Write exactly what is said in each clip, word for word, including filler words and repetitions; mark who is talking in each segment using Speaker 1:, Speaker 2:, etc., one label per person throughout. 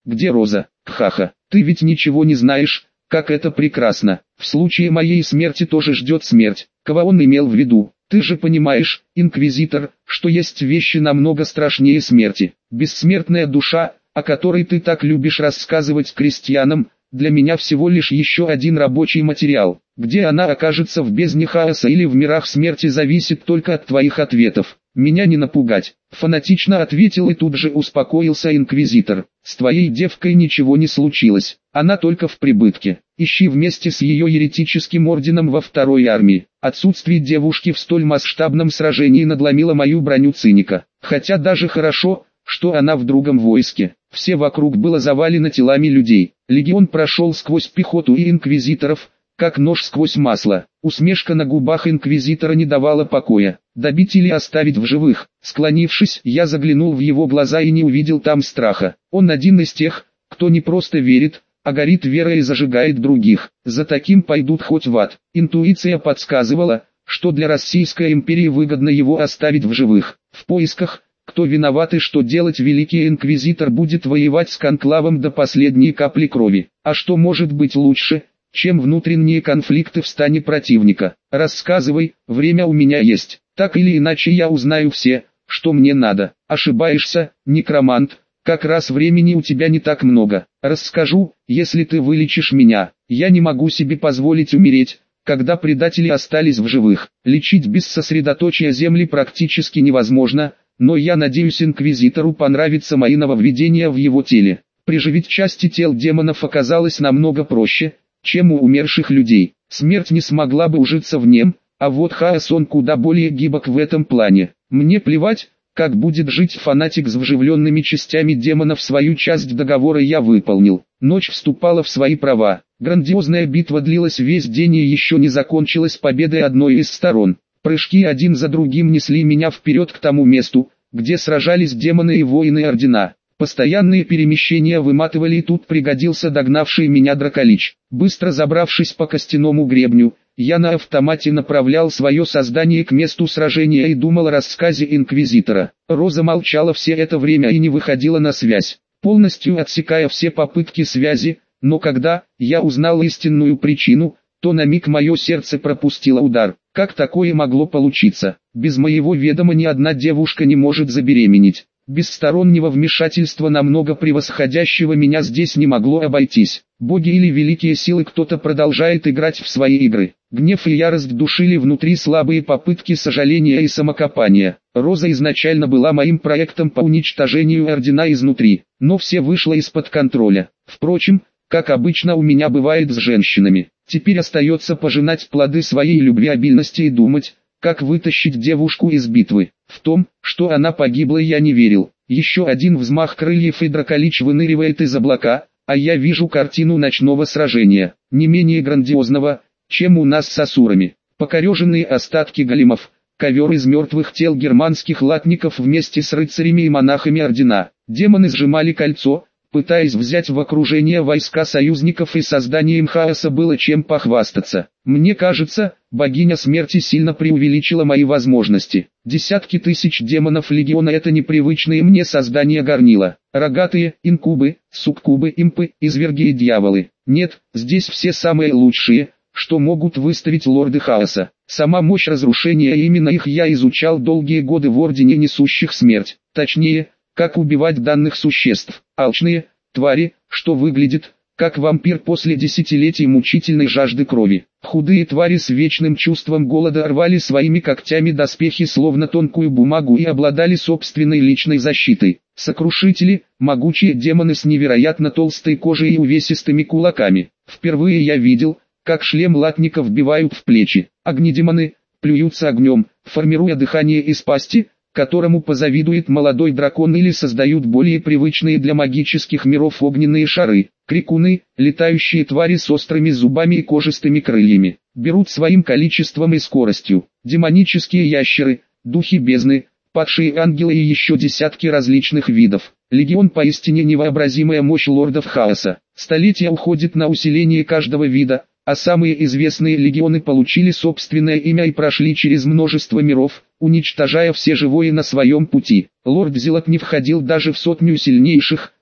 Speaker 1: где Роза? Хаха, ты ведь ничего не знаешь, как это прекрасно. В случае моей смерти тоже ждет смерть. Кого он имел в виду? Ты же понимаешь, инквизитор, что есть вещи намного страшнее смерти. Бессмертная душа, о которой ты так любишь рассказывать крестьянам, для меня всего лишь еще один рабочий материал. Где она окажется, в бездне хаоса или в мирах смерти, зависит только от твоих ответов. Меня не напугать. Фанатично ответил и тут же успокоился инквизитор. С твоей девкой ничего не случилось. Она только в прибытке. Ищи вместе с ее еретическим орденом во второй армии. Отсутствие девушки в столь масштабном сражении надломило мою броню циника. Хотя даже хорошо, что она в другом войске. Все вокруг было завалено телами людей. Легион прошел сквозь пехоту и инквизиторов, как нож сквозь масло. Усмешка на губах инквизитора не давала покоя. Добить или оставить в живых? Склонившись, я заглянул в его глаза и не увидел там страха. Он один из тех, кто не просто верит, а горит верой и зажигает других. За таким пойдут хоть в ад. Интуиция подсказывала, что для Российской империи выгодно его оставить в живых. В поисках, кто виноват и что делать, великий инквизитор будет воевать с конклавом до последней капли крови. А что может быть лучше, чем внутренние конфликты в стане противника? Рассказывай, время у меня есть. Так или иначе я узнаю все, что мне надо. Ошибаешься, некромант, как раз времени у тебя не так много. Расскажу, если ты вылечишь меня. Я не могу себе позволить умереть, когда предатели остались в живых. Лечить без сосредоточия земли практически невозможно, но я надеюсь, инквизитору понравится мои нововведения в его теле. Приживить части тел демонов оказалось намного проще, чем у умерших людей. Смерть не смогла бы ужиться в нем, а вот хаос он куда более гибок в этом плане. Мне плевать, как будет жить фанатик с вживленными частями демонов, свою часть договора я выполнил. Ночь вступала в свои права. Грандиозная битва длилась весь день и еще не закончилась победой одной из сторон. Прыжки один за другим несли меня вперед к тому месту, где сражались демоны и воины Ордена. Постоянные перемещения выматывали, и тут пригодился догнавший меня Драколич. Быстро забравшись по костяному гребню, я на автомате направлял свое создание к месту сражения и думал о рассказе инквизитора. Роза молчала все это время и не выходила на связь, полностью отсекая все попытки связи, но когда я узнал истинную причину, то на миг мое сердце пропустило удар. Как такое могло получиться? Без моего ведома ни одна девушка не может забеременеть. Без стороннего вмешательства, намного превосходящего меня, здесь не могло обойтись. Боги или великие силы, кто-то продолжает играть в свои игры. Гнев и ярость душили внутри слабые попытки сожаления и самокопания. Роза изначально была моим проектом по уничтожению Ордена изнутри, но все вышло из-под контроля. Впрочем, как обычно у меня бывает с женщинами, теперь остается пожинать плоды своей любвеобильности и думать, как вытащить девушку из битвы. В том, что она погибла, я не верил. Еще один взмах крыльев, и Драколич выныривает из облака, а я вижу картину ночного сражения, не менее грандиозного, чем у нас с асурами. Покореженные остатки големов, ковер из мертвых тел германских латников вместе с рыцарями и монахами Ордена. Демоны сжимали кольцо, пытаясь взять в окружение войска союзников, и созданием хаоса было чем похвастаться. Мне кажется, богиня смерти сильно преувеличила мои возможности. Десятки тысяч демонов легиона — это непривычные мне создания горнила. Рогатые, инкубы, суккубы, импы, изверги и дьяволы. Нет, здесь все самые лучшие, что могут выставить лорды хаоса. Сама мощь разрушения, именно их я изучал долгие годы в Ордене Несущих Смерть. Точнее, как убивать данных существ. Алчные твари, что выглядит как вампир после десятилетий мучительной жажды крови. Худые твари с вечным чувством голода рвали своими когтями доспехи словно тонкую бумагу и обладали собственной личной защитой. Сокрушители, могучие демоны с невероятно толстой кожей и увесистыми кулаками. Впервые я видел, как шлем латника вбивают в плечи. Огнедемоны плюются огнем, формируя дыхание из пасти, которому позавидует молодой дракон, или создают более привычные для магических миров огненные шары. Крикуны, летающие твари с острыми зубами и кожистыми крыльями, берут своим количеством и скоростью. Демонические ящеры, духи бездны, падшие ангелы и еще десятки различных видов. Легион — поистине невообразимая мощь лордов хаоса. Столетия уходит на усиление каждого вида, а самые известные легионы получили собственное имя и прошли через множество миров, уничтожая все живое на своем пути. Лорд Зелот не входил даже в сотню сильнейших,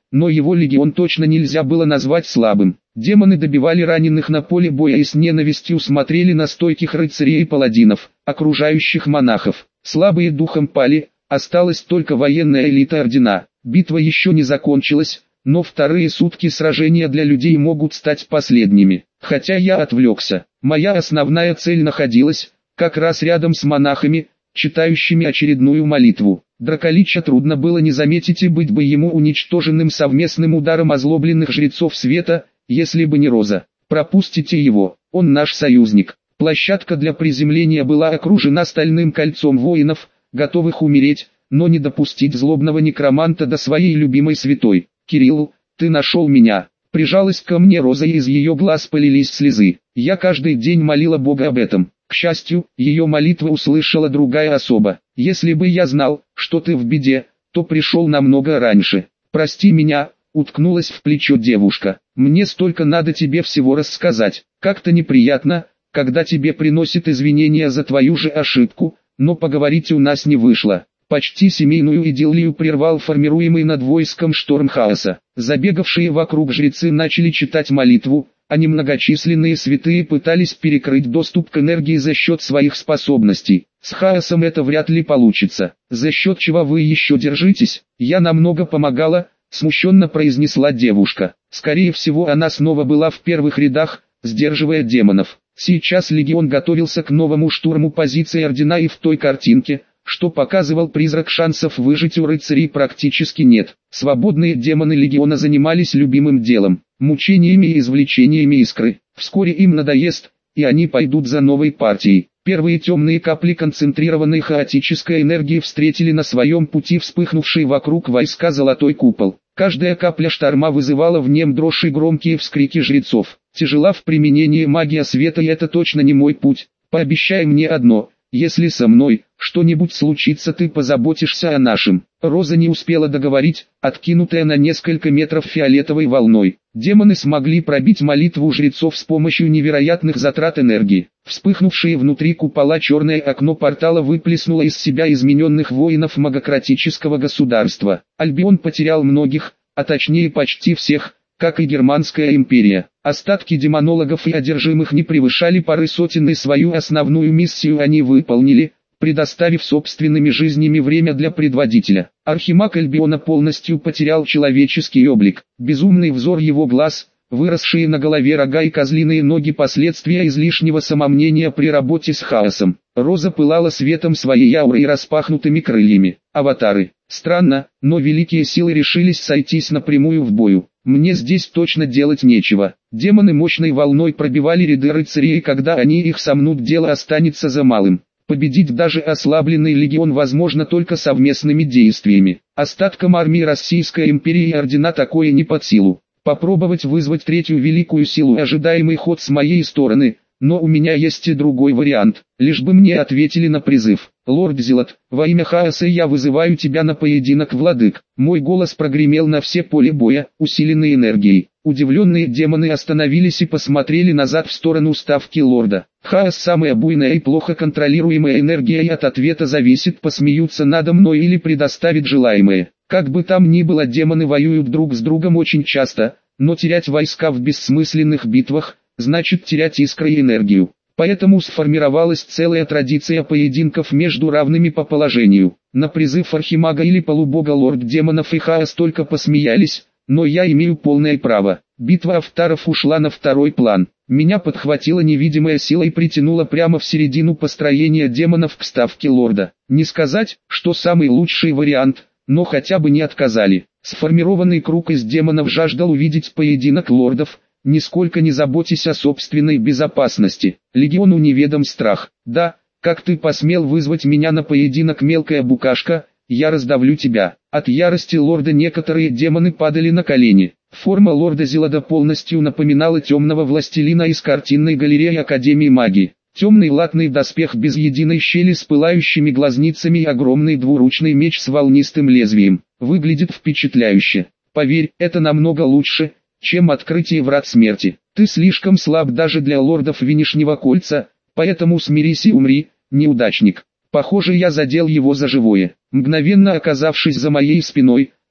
Speaker 1: но его легион точно нельзя было назвать слабым. Демоны добивали раненых на поле боя и с ненавистью смотрели на стойких рыцарей и паладинов, окружающих монахов. Слабые духом пали, осталась только военная элита ордена. Битва еще не закончилась, но вторые сутки сражения для людей могут стать последними. Хотя я отвлекся, моя основная цель находилась как раз рядом с монахами, читающими очередную молитву. Драколича трудно было не заметить, и быть бы ему уничтоженным совместным ударом озлобленных жрецов света, если бы не Роза. Пропустите его, он наш союзник. Площадка для приземления была окружена стальным кольцом воинов, готовых умереть, но не допустить злобного некроманта до своей любимой святой. «Кирилл, ты нашел меня!» Прижалась ко мне Роза, и из ее глаз полились слезы. Я каждый день молила Бога об этом. К счастью, ее молитву услышала другая особа. «Если бы я знал, что ты в беде, то пришел намного раньше. Прости меня», — уткнулась в плечо девушка. «Мне столько надо тебе всего рассказать. Как-то неприятно, когда тебе приносят извинения за твою же ошибку, но поговорить у нас не вышло». Почти семейную идиллию прервал формируемый над войском шторм хаоса. Забегавшие вокруг жрецы начали читать молитву, а немногочисленные святые пытались перекрыть доступ к энергии за счет своих способностей. С хаосом это вряд ли получится. «За счет чего вы еще держитесь?» «Я намного помогала», — смущенно произнесла девушка. Скорее всего, она снова была в первых рядах, сдерживая демонов. Сейчас легион готовился к новому штурму позиций ордена, и в той картинке, что показывал призрак, шансов выжить у рыцарей практически нет. Свободные демоны легиона занимались любимым делом – мучениями и извлечениями искры. Вскоре им надоест, и они пойдут за новой партией. Первые темные капли концентрированной хаотической энергии встретили на своем пути вспыхнувший вокруг войска золотой купол. Каждая капля шторма вызывала в нем дрожь и громкие вскрики жрецов. Тяжела в применении магия света, и это точно не мой путь. Пообещай мне одно. Если со мной что-нибудь случится, ты позаботишься о нашем». Роза не успела договорить, откинутая на несколько метров фиолетовой волной. Демоны смогли пробить молитву жрецов с помощью невероятных затрат энергии. Вспыхнувшее внутри купола черное окно портала выплеснуло из себя измененных воинов магократического государства. Альбион потерял многих, а точнее почти всех, как и Германская империя. Остатки демонологов и одержимых не превышали пары сотен, и свою основную миссию они выполнили, предоставив собственными жизнями время для предводителя. Архимаг Альбиона полностью потерял человеческий облик. Безумный взор его глаз, выросшие на голове рога и козлиные ноги — последствия излишнего самомнения при работе с хаосом. Роза пылала светом своей ауры и распахнутыми крыльями. Аватары. Странно, но великие силы решились сойтись напрямую в бою. Мне здесь точно делать нечего. Демоны мощной волной пробивали ряды рыцарей, и когда они их сомнут, дело останется за малым. Победить даже ослабленный легион возможно только совместными действиями. Остаткам армии Российской империи и ордена такое не под силу. Попробовать вызвать третью великую силу — ожидаемый ход с моей стороны, но у меня есть и другой вариант. Лишь бы мне ответили на призыв. «Лорд Зелот, во имя хаоса я вызываю тебя на поединок, владык». Мой голос прогремел на все поле боя, усиленный энергией. Удивленные демоны остановились и посмотрели назад в сторону ставки лорда. Хаос — самая буйная и плохо контролируемая энергия, и от ответа зависит, посмеются надо мной или предоставит желаемое. Как бы там ни было, демоны воюют друг с другом очень часто, но терять войска в бессмысленных битвах — значит терять искры и энергию. Поэтому сформировалась целая традиция поединков между равными по положению. На призыв архимага или полубога лорд демонов и хаос только посмеялись, но я имею полное право. Битва аватаров ушла на второй план. Меня подхватила невидимая сила и притянула прямо в середину построения демонов к ставке лорда. Не сказать, что самый лучший вариант, но хотя бы не отказали. Сформированный круг из демонов жаждал увидеть поединок лордов, нисколько не заботясь о собственной безопасности. Легиону неведом страх. «Да, как ты посмел вызвать меня на поединок, мелкая букашка, я раздавлю тебя». От ярости лорда некоторые демоны падали на колени. Форма лорда Зелода полностью напоминала темного властелина из картинной галереи Академии магии. Темный латный доспех без единой щели с пылающими глазницами и огромный двуручный меч с волнистым лезвием. Выглядит впечатляюще. Поверь, это намного лучше, чем открытие врат смерти. Ты слишком слаб даже для лордов Винишнего кольца, поэтому смирись и умри, неудачник. Похоже, я задел его за живое. Мгновенно оказавшись за моей спиной,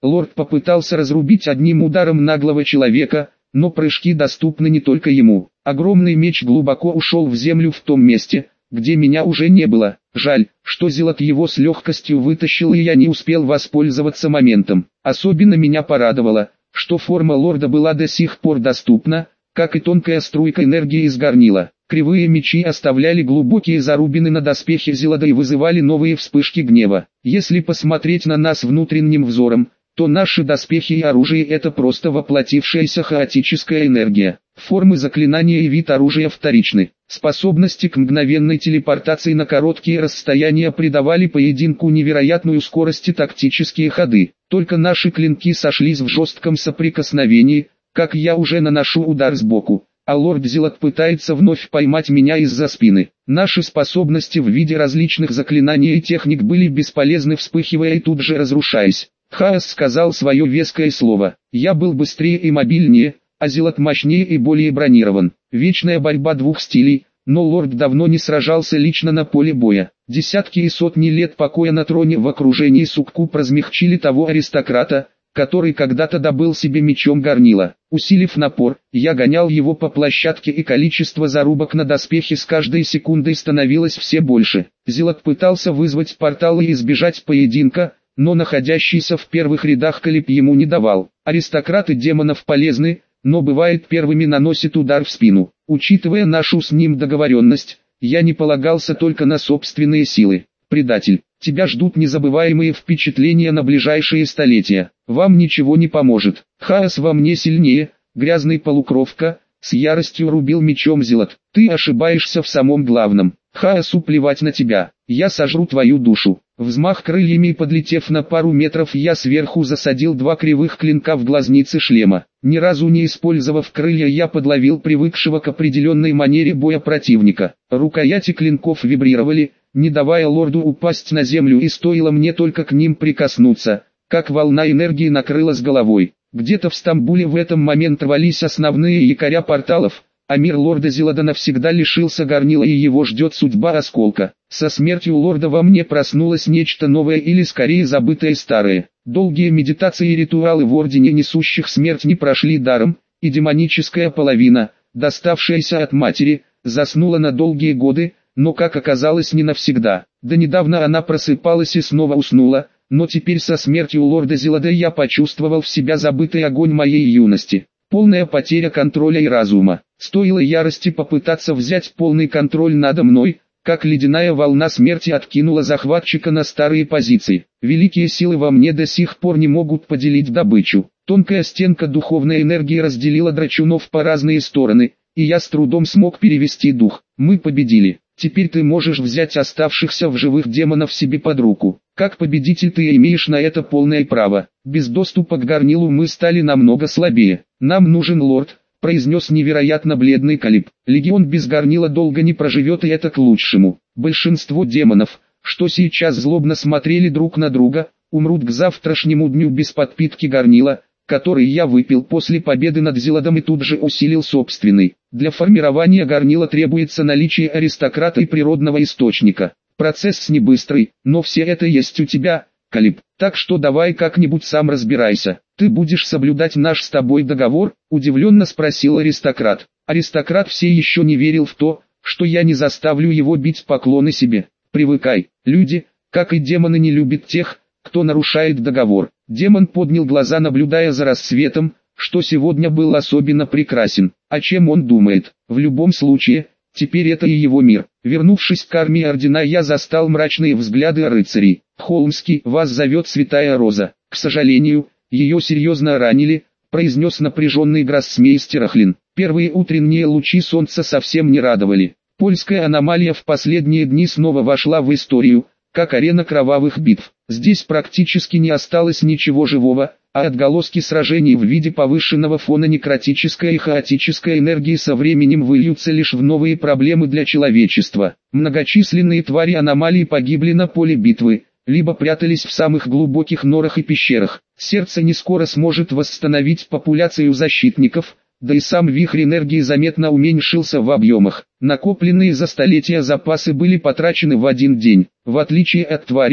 Speaker 1: Лорд попытался разрубить одним ударом наглого человека, но прыжки доступны не только ему. Огромный меч глубоко ушел в землю в том месте, где меня уже не было. Жаль, что Зилот его с легкостью вытащил, и я не успел воспользоваться моментом. Особенно меня порадовало, что форма лорда была до сих пор доступна, как и тонкая струйка энергии из горнила. Кривые мечи оставляли глубокие зарубины на доспехе Зилода и вызывали новые вспышки гнева. Если посмотреть на нас внутренним взором, то наши доспехи и оружие — это просто воплотившаяся хаотическая энергия. Формы заклинания и вид оружия вторичны. Способности к мгновенной телепортации на короткие расстояния придавали поединку невероятную скорость и тактические ходы. Только наши клинки сошлись в жестком соприкосновении, как я уже наношу удар сбоку, а лорд Зилот пытается вновь поймать меня из-за спины. Наши способности в виде различных заклинаний и техник были бесполезны, вспыхивая и тут же разрушаясь. Хаос сказал свое веское слово. Я был быстрее и мобильнее, а Зилот мощнее и более бронирован. Вечная борьба двух стилей, но лорд давно не сражался лично на поле боя. Десятки и сотни лет покоя на троне в окружении суккуб размягчили того аристократа, который когда-то добыл себе мечом горнила. Усилив напор, я гонял его по площадке, и количество зарубок на доспехе с каждой секундой становилось все больше. Зилот пытался вызвать портал и избежать поединка, но находящийся в первых рядах Калиб ему не давал. Аристократы демонов полезны, но бывает первыми наносят удар в спину. Учитывая нашу с ним договоренность, я не полагался только на собственные силы. Предатель, тебя ждут незабываемые впечатления на ближайшие столетия. Вам ничего не поможет. Хаос во мне сильнее, грязный полукровка, с яростью рубил мечом Зилот. Ты ошибаешься в самом главном. Хаосу плевать на тебя. Я сожру твою душу. Взмах крыльями, и подлетев на пару метров, я сверху засадил два кривых клинка в глазницы шлема. Ни разу не использовав крылья, я подловил привыкшего к определенной манере боя противника. Рукояти клинков вибрировали, не давая лорду упасть на землю, и стоило мне только к ним прикоснуться, как волна энергии накрыла с головой. Где-то в Стамбуле в этом момент рвались основные якоря порталов, а мир лорда Зилода навсегда лишился горнила, и его ждет судьба осколка. Со смертью лорда во мне проснулось нечто новое, или скорее забытое старое. Долгие медитации и ритуалы в ордене несущих смерть не прошли даром, и демоническая половина, доставшаяся от матери, заснула на долгие годы, но, как оказалось, не навсегда. До недавно она просыпалась и снова уснула, но теперь со смертью лорда Зилода я почувствовал в себя забытый огонь моей юности. Полная потеря контроля и разума. Стоило ярости попытаться взять полный контроль надо мной, как ледяная волна смерти откинула захватчика на старые позиции. Великие силы во мне до сих пор не могут поделить добычу. Тонкая стенка духовной энергии разделила драчунов по разные стороны, и я с трудом смог перевести дух. Мы победили. Теперь ты можешь взять оставшихся в живых демонов себе под руку. Как победитель ты имеешь на это полное право. Без доступа к горнилу мы стали намного слабее. Нам нужен лорд, произнес невероятно бледный Калиб. Легион без горнила долго не проживет, и это к лучшему. Большинство демонов, что сейчас злобно смотрели друг на друга, умрут к завтрашнему дню без подпитки горнила, который я выпил после победы над Зилодом и тут же усилил собственный. Для формирования горнила требуется наличие аристократа и природного источника. Процесс не быстрый, но все это есть у тебя, Калиб. Так что давай как-нибудь сам разбирайся. Ты будешь соблюдать наш с тобой договор? Удивленно спросил аристократ. Аристократ все еще не верил в то, что я не заставлю его бить поклоны себе. Привыкай, люди, как и демоны, не любят тех, кто нарушает договор. Демон поднял глаза, наблюдая за рассветом, что сегодня был особенно прекрасен. О чем он думает? В любом случае, теперь это и его мир. Вернувшись к армии ордена, я застал мрачные взгляды рыцарей. Холмский, вас зовет Святая Роза. К сожалению, ее серьезно ранили, произнес напряженный гроссмейстер Ахлин. Первые утренние лучи солнца совсем не радовали. Польская аномалия в последние дни снова вошла в историю, как арена кровавых битв. Здесь практически не осталось ничего живого, а отголоски сражений в виде повышенного фона некротической и хаотической энергии со временем выльются лишь в новые проблемы для человечества. Многочисленные твари аномалии погибли на поле битвы, либо прятались в самых глубоких норах и пещерах. Сердце не скоро сможет восстановить популяцию защитников, да и сам вихрь энергии заметно уменьшился в объемах. Накопленные за столетия запасы были потрачены в один день. В отличие от тварей,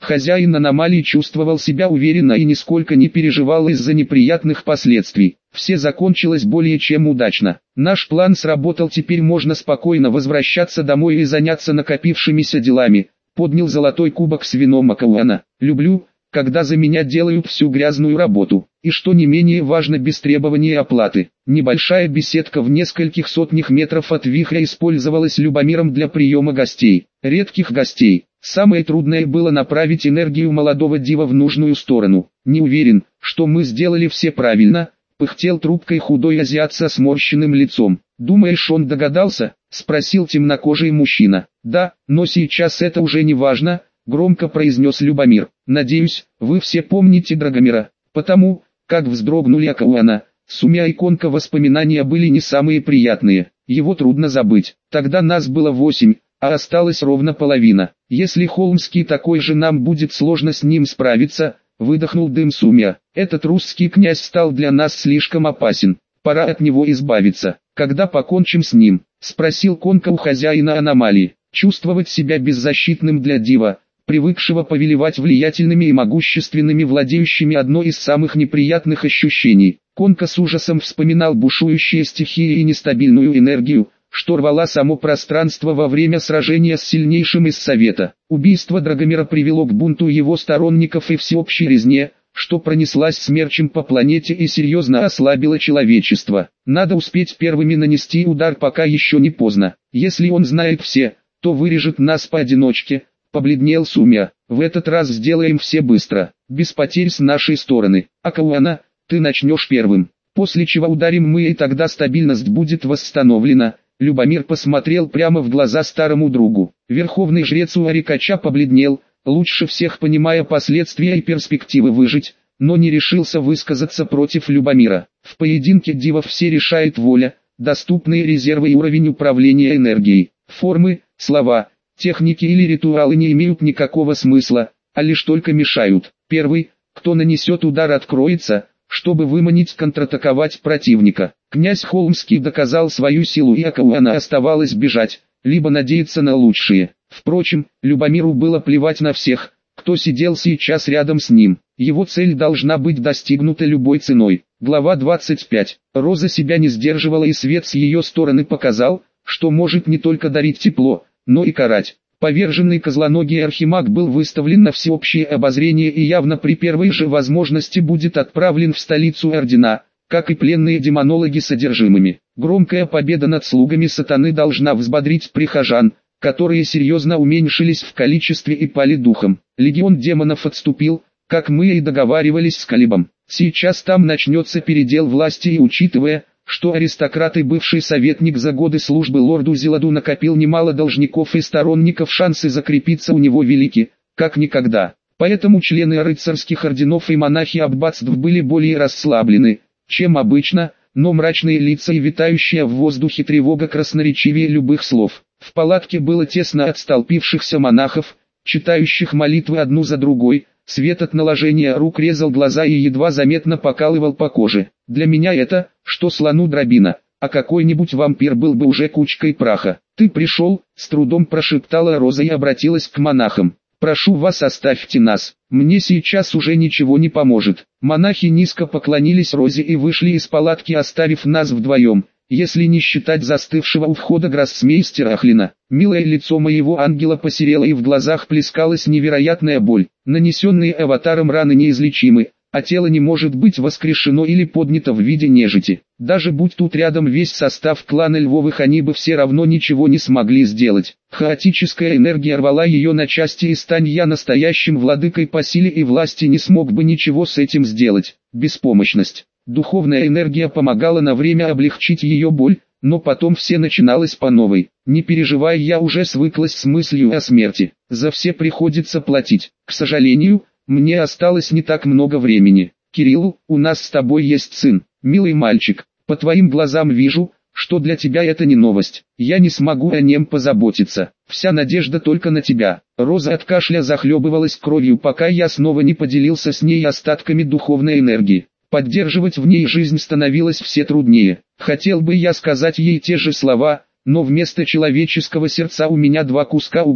Speaker 1: Хозяин аномалии чувствовал себя уверенно и нисколько не переживал из-за неприятных последствий. Все закончилось более чем удачно. Наш план сработал, теперь можно спокойно возвращаться домой и заняться накопившимися делами. Поднял золотой кубок с вином Акауана. Люблю, когда за меня делают всю грязную работу. И что не менее важно, без требования оплаты. Небольшая беседка в нескольких сотнях метров от вихря использовалась Любомиром для приема гостей. Редких гостей. Самое трудное было направить энергию молодого дива в нужную сторону. Не уверен, что мы сделали все правильно, пыхтел трубкой худой азиат со сморщенным лицом. Думаешь, он догадался? Спросил темнокожий мужчина. Да, но сейчас это уже не важно, громко произнес Любомир. Надеюсь, вы все помните Драгомира, потому, как вздрогнули Акауана, Сумя и Конка, воспоминания были не самые приятные. Его трудно забыть. Тогда нас было восемь, а осталась ровно половина. Если Холмский такой же, нам будет сложно с ним справиться, выдохнул дым Сумя. Этот русский князь стал для нас слишком опасен. Пора от него избавиться. Когда покончим с ним? Спросил Конка у хозяина аномалии. Чувствовать себя беззащитным для дива, привыкшего повелевать влиятельными и могущественными владеющими, одно из самых неприятных ощущений. Конка с ужасом вспоминал бушующие стихии и нестабильную энергию, что рвала само пространство во время сражения с сильнейшим из Совета. Убийство Драгомира привело к бунту его сторонников и всеобщей резне, что пронеслась смерчем по планете и серьезно ослабило человечество. Надо успеть первыми нанести удар, пока еще не поздно. Если он знает все, то вырежет нас поодиночке. Побледнел Сумя. В этот раз сделаем все быстро, без потерь с нашей стороны. Акауана, ты начнешь первым, после чего ударим мы, и тогда стабильность будет восстановлена. Любомир посмотрел прямо в глаза старому другу. Верховный жрец Уарикача побледнел, лучше всех понимая последствия и перспективы выжить, но не решился высказаться против Любомира. В поединке дивов все решает воля, доступные резервы и уровень управления энергией. Формы, слова, техники или ритуалы не имеют никакого смысла, а лишь только мешают. Первый, кто нанесет удар, откроется, чтобы выманить, контратаковать противника. Князь Холмский доказал свою силу, и Акауана оставалось бежать, либо надеяться на лучшее. Впрочем, Любомиру было плевать на всех, кто сидел сейчас рядом с ним. Его цель должна быть достигнута любой ценой. Глава двадцать пять. Роза себя не сдерживала, и свет с ее стороны показал, что может не только дарить тепло, но и карать. Поверженный козлоногий архимаг был выставлен на всеобщее обозрение и явно при первой же возможности будет отправлен в столицу Ордена, как и пленные демонологи содержимыми. Громкая победа над слугами сатаны должна взбодрить прихожан, которые серьезно уменьшились в количестве и пали духом. Легион демонов отступил, как мы и договаривались с Калибом. Сейчас там начнется передел власти, и учитывая, что аристократ и бывший советник за годы службы лорду Зеладу накопил немало должников и сторонников, шансы закрепиться у него велики, как никогда. Поэтому члены рыцарских орденов и монахи аббатств были более расслаблены, чем обычно, но мрачные лица и витающая в воздухе тревога красноречивее любых слов. В палатке было тесно от столпившихся монахов, читающих молитвы одну за другой. Свет от наложения рук резал глаза и едва заметно покалывал по коже. Для меня это, что слону дробина, а какой-нибудь вампир был бы уже кучкой праха. «Ты пришел», — с трудом прошептала Роза и обратилась к монахам. «Прошу вас, оставьте нас, мне сейчас уже ничего не поможет». Монахи низко поклонились Розе и вышли из палатки, оставив нас вдвоем, если не считать застывшего у входа гроссмейстера Ахлина. Милое лицо моего ангела посерело, и в глазах плескалась невероятная боль. Нанесенные аватаром раны неизлечимы, а тело не может быть воскрешено или поднято в виде нежити. Даже будь тут рядом весь состав клана Львовых, они бы все равно ничего не смогли сделать. Хаотическая энергия рвала ее на части, и стань я настоящим владыкой по силе и власти, не смог бы ничего с этим сделать. Беспомощность. Духовная энергия помогала на время облегчить ее боль, но потом все начиналось по новой. Не переживай, я уже свыклась с мыслью о смерти. За все приходится платить. К сожалению, мне осталось не так много времени. Кирилл, у нас с тобой есть сын. Милый мальчик, по твоим глазам вижу, что для тебя это не новость. Я не смогу о нем позаботиться. Вся надежда только на тебя. Роза от кашля захлебывалась кровью, пока я снова не поделился с ней остатками духовной энергии. Поддерживать в ней жизнь становилось все труднее. Хотел бы я сказать ей те же слова, но вместо человеческого сердца у меня два куска угля.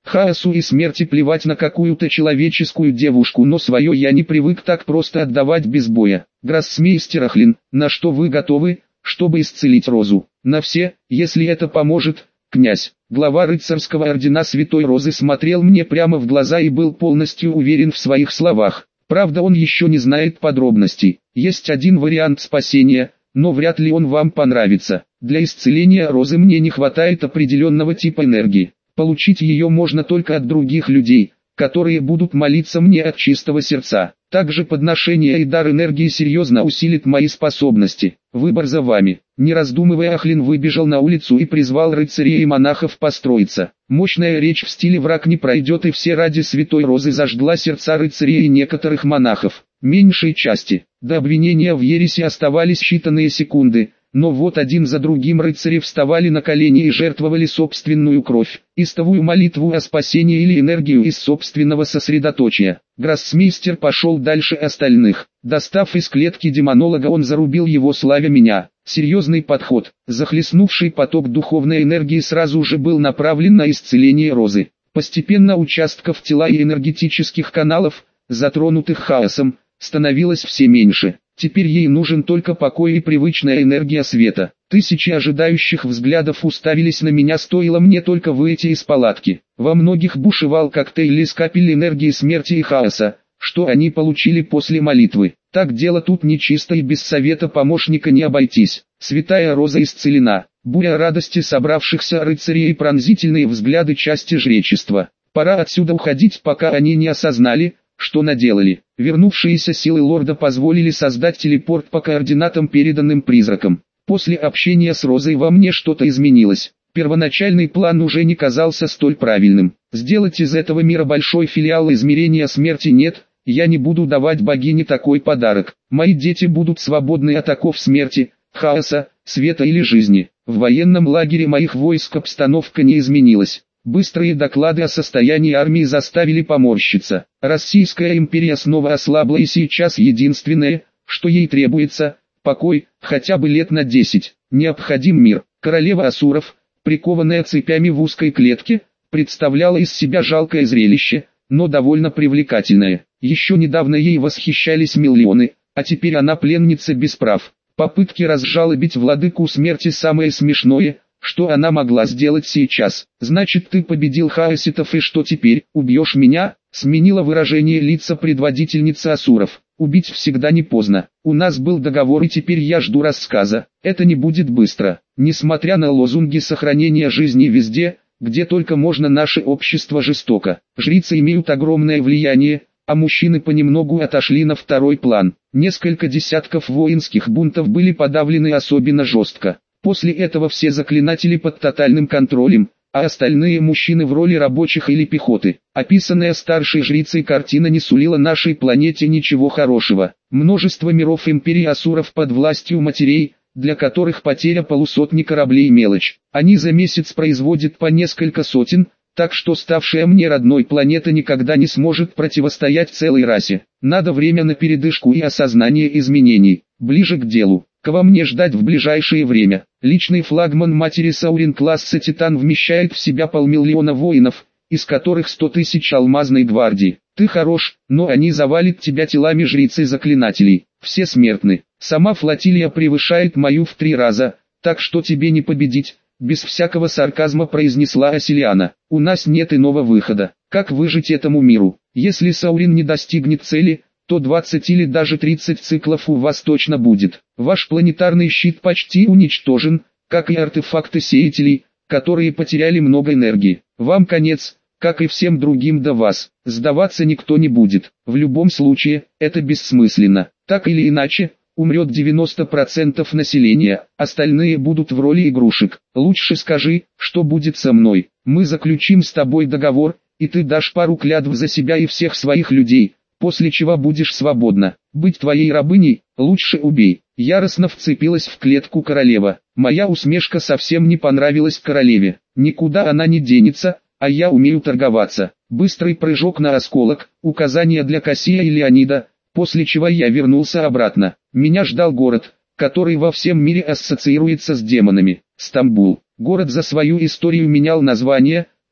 Speaker 1: Хаосу и смерти плевать на какую-то человеческую девушку, но свое я не привык так просто отдавать без боя. Гроссмейстер Ахлин, на что вы готовы, чтобы исцелить Розу? На все, если это поможет, князь. Глава рыцарского ордена Святой Розы смотрел мне прямо в глаза и был полностью уверен в своих словах. Правда, он еще не знает подробностей. Есть один вариант спасения, но вряд ли он вам понравится. Для исцеления Розы мне не хватает определенного типа энергии. Получить ее можно только от других людей, которые будут молиться мне от чистого сердца. Также подношение и дар энергии серьезно усилит мои способности. Выбор за вами. Не раздумывая, Ахлин выбежал на улицу и призвал рыцарей и монахов построиться. Мощная речь в стиле «враг не пройдет» и все ради Святой Розы зажгла сердца рыцарей и некоторых монахов. Меньшей части. До обвинения в ереси оставались считанные секунды. Но вот один за другим рыцари вставали на колени и жертвовали собственную кровь, истовую молитву о спасении или энергию из собственного сосредоточия. Гроссмейстер пошел дальше остальных. Достав из клетки демонолога, он зарубил его, славя меня. Серьезный подход. Захлестнувший поток духовной энергии сразу же был направлен на исцеление Розы. Постепенно участков тела и энергетических каналов, затронутых хаосом, становилось все меньше. Теперь ей нужен только покой и привычная энергия света. Тысячи ожидающих взглядов уставились на меня, стоило мне только выйти из палатки. Во многих бушевал коктейль из капель энергии смерти и хаоса, что они получили после молитвы. Так дело тут нечисто и без совета помощника не обойтись. Святая Роза исцелена. Буря радости собравшихся рыцарей и пронзительные взгляды части жречества. Пора отсюда уходить, пока они не осознали, что наделали. Вернувшиеся силы лорда позволили создать телепорт по координатам, переданным призракам. После общения с Розой во мне что-то изменилось. Первоначальный план уже не казался столь правильным. Сделать из этого мира большой филиал измерения смерти нет, я не буду давать богине такой подарок. Мои дети будут свободны от оков смерти, хаоса, света или жизни. В военном лагере моих войск обстановка не изменилась. Быстрые доклады о состоянии армии заставили поморщиться. Российская империя снова ослабла, и сейчас единственное, что ей требуется, покой, хотя бы лет на десять. Необходим мир. Королева Асуров, прикованная цепями в узкой клетке, представляла из себя жалкое зрелище, но довольно привлекательное. Еще недавно ей восхищались миллионы, а теперь она пленница без прав. Попытки разжалобить владыку смерти самое смешное, что она могла сделать сейчас. Значит, ты победил хаоситов, и что теперь, убьешь меня? Сменила выражение лица предводительница Асуров. Убить всегда не поздно. У нас был договор, и теперь я жду рассказа. Это не будет быстро. Несмотря на лозунги сохранения жизни везде, где только можно, наше общество жестоко. Жрицы имеют огромное влияние, а мужчины понемногу отошли на второй план. Несколько десятков воинских бунтов были подавлены особенно жестко. После этого все заклинатели под тотальным контролем, а остальные мужчины в роли рабочих или пехоты. Описанная старшей жрицей картина не сулила нашей планете ничего хорошего. Множество миров империи Асуров под властью матерей, для которых потеря полусотни кораблей мелочь. Они за месяц производят по несколько сотен, так что ставшая мне родной планета никогда не сможет противостоять целой расе. Надо время на передышку и осознание изменений. Ближе к делу. Кого мне ждать в ближайшее время? Личный флагман матери Саурин класса Титан вмещает в себя полмиллиона воинов, из которых сто тысяч алмазной гвардии. Ты хорош, но они завалят тебя телами жриц и заклинателей. Все смертны. Сама флотилия превышает мою в три раза, так что тебе не победить. Без всякого сарказма произнесла Асилиана. У нас нет иного выхода. Как выжить этому миру? Если Саурин не достигнет цели, то двадцать или даже тридцать циклов у вас точно будет. Ваш планетарный щит почти уничтожен, как и артефакты сеятелей, которые потеряли много энергии. Вам конец, как и всем другим до вас. Сдаваться никто не будет. В любом случае, это бессмысленно. Так или иначе, умрет девяносто процентов населения, остальные будут в роли игрушек. Лучше скажи, что будет со мной. Мы заключим с тобой договор, и ты дашь пару клятв за себя и всех своих людей, после чего будешь свободна. Быть твоей рабыней, лучше убей. Яростно вцепилась в клетку королева. Моя усмешка совсем не понравилась королеве. Никуда она не денется, а я умею торговаться. Быстрый прыжок на осколок, указание для Кассия и Леонида, после чего я вернулся обратно. Меня ждал город, который во всем мире ассоциируется с демонами. Стамбул. Город за свою историю менял название,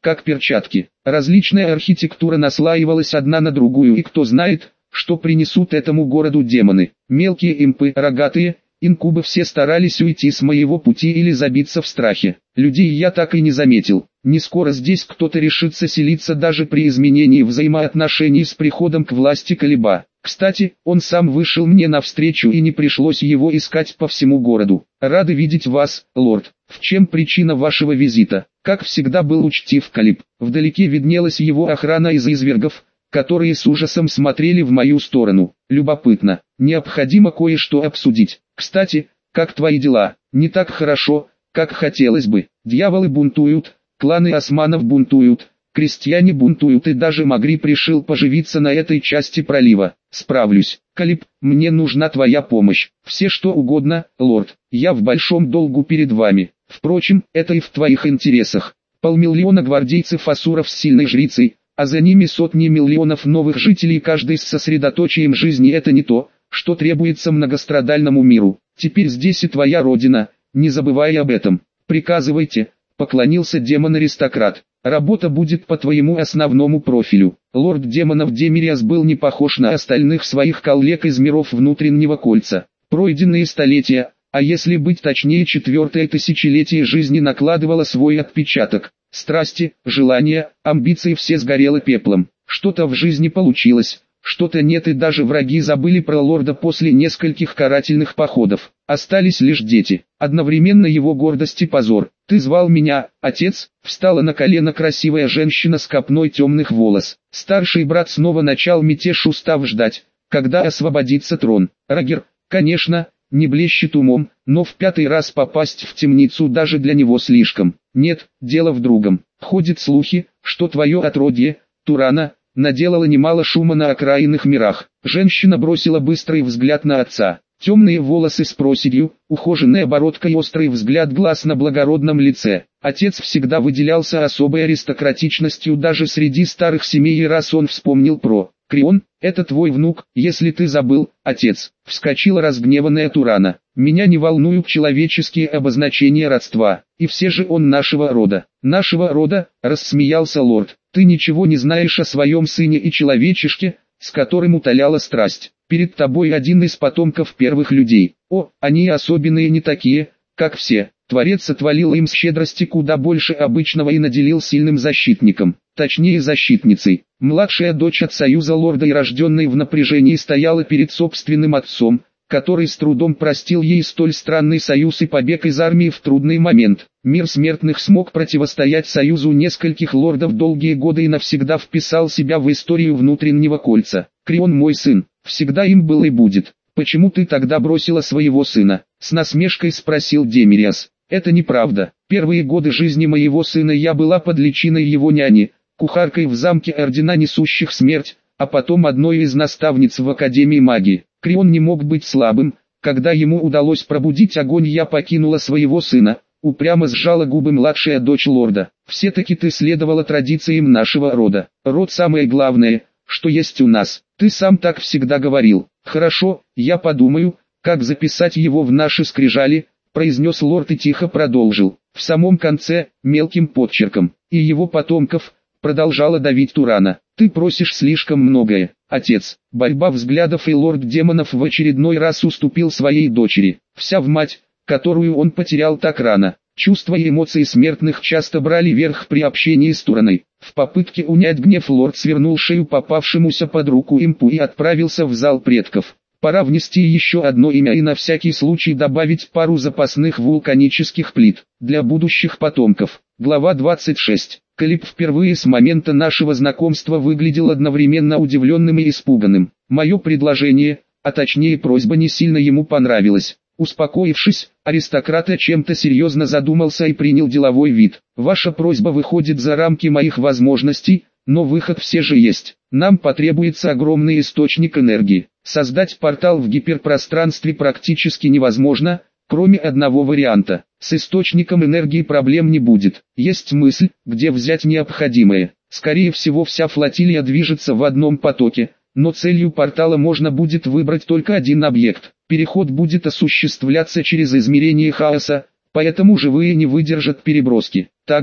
Speaker 1: как перчатки. Различная архитектура наслаивалась одна на другую, и кто знает, что принесут этому городу демоны. Мелкие импы, рогатые, инкубы все старались уйти с моего пути или забиться в страхе. Людей я так и не заметил. Не скоро здесь кто-то решится селиться даже при изменении взаимоотношений с приходом к власти Калиба. Кстати, он сам вышел мне навстречу, и не пришлось его искать по всему городу. Рады видеть вас, лорд. В чем причина вашего визита? Как всегда был учтив Калиб. Вдалеке виднелась его охрана из извергов, которые с ужасом смотрели в мою сторону. Любопытно. Необходимо кое-что обсудить. Кстати, как твои дела? Не так хорошо, как хотелось бы. Дьяволы бунтуют, кланы османов бунтуют, крестьяне бунтуют, и даже Магриб решил поживиться на этой части пролива. Справлюсь. Калиб, мне нужна твоя помощь. Все что угодно, лорд. Я в большом долгу перед вами. Впрочем, это и в твоих интересах. Полмиллиона гвардейцев асуров с сильной жрицей, а за ними сотни миллионов новых жителей, каждый с сосредоточием жизни. Это не то, что требуется многострадальному миру. Теперь здесь и твоя родина, не забывай об этом. Приказывайте, поклонился демон-аристократ. Работа будет по твоему основному профилю. Лорд демонов Демириас был не похож на остальных своих коллег из миров внутреннего кольца. Пройденные столетия, а если быть точнее четвертое тысячелетие жизни, накладывало свой отпечаток. Страсти, желания, амбиции — все сгорело пеплом. Что-то в жизни получилось, что-то нет, и даже враги забыли про лорда после нескольких карательных походов. Остались лишь дети, одновременно его гордость и позор. «Ты звал меня, отец?» — встала на колено красивая женщина с копной темных волос. Старший брат снова начал мятеж, устав ждать, когда освободится трон. Рагер, конечно, не блещет умом, но в пятый раз попасть в темницу даже для него слишком. Нет, дело в другом. Ходят слухи, что твое отродье, Турана, наделала немало шума на окраинных мирах. Женщина бросила быстрый взгляд на отца. Темные волосы с проседью, ухоженная бородка и острый взгляд глаз на благородном лице. Отец всегда выделялся особой аристократичностью даже среди старых семей, и раз он вспомнил про Крион, это твой внук, если ты забыл, отец. Вскочила разгневанная Турана. Меня не волнуют человеческие обозначения родства, и все же он нашего рода. Нашего рода, рассмеялся лорд. Ты ничего не знаешь о своем сыне и человечешке, с которым утоляла страсть. Перед тобой один из потомков первых людей. О, они особенные, не такие, как все. Творец отвалил им с щедрости куда больше обычного и наделил сильным защитником, точнее защитницей. Младшая дочь от союза лорда и рожденной в напряжении стояла перед собственным отцом, который с трудом простил ей столь странный союз и побег из армии в трудный момент. Мир смертных смог противостоять союзу нескольких лордов долгие годы и навсегда вписал себя в историю внутреннего кольца. Крион мой сын, всегда им был и будет. Почему ты тогда бросила своего сына? С насмешкой спросил Демириас. Это неправда. Первые годы жизни моего сына я была под личиной его няни, кухаркой в замке Ордена Несущих Смерть, а потом одной из наставниц в Академии Магии. Крион не мог быть слабым. Когда ему удалось пробудить огонь, я покинула своего сына. Упрямо сжала губы младшая дочь лорда. Все-таки ты следовала традициям нашего рода. Род самое главное, что есть у нас. Ты сам так всегда говорил. Хорошо, я подумаю, как записать его в наши скрижали, произнес лорд и тихо продолжил. В самом конце, мелким подчерком, и его потомков, продолжала давить Турана. Ты просишь слишком многое, отец. Борьба взглядов, и лорд демонов в очередной раз уступил своей дочери. Вся в мать, которую он потерял так рано. Чувства и эмоции смертных часто брали верх при общении с Тураной. В попытке унять гнев лорд свернул шею попавшемуся под руку импу и отправился в зал предков. Пора внести еще одно имя и на всякий случай добавить пару запасных вулканических плит для будущих потомков. Глава двадцать шесть. Калиб впервые с момента нашего знакомства выглядел одновременно удивленным и испуганным. Мое предложение, а точнее просьба, не сильно ему понравилась. Успокоившись, аристократ о чем-то серьезно задумался и принял деловой вид. Ваша просьба выходит за рамки моих возможностей, но выход все же есть. Нам потребуется огромный источник энергии. Создать портал в гиперпространстве практически невозможно, кроме одного варианта. С источником энергии проблем не будет. Есть мысль, где взять необходимое. Скорее всего, вся флотилия движется в одном потоке, но целью портала можно будет выбрать только один объект. Переход будет осуществляться через измерение хаоса, поэтому живые не выдержат переброски. Также,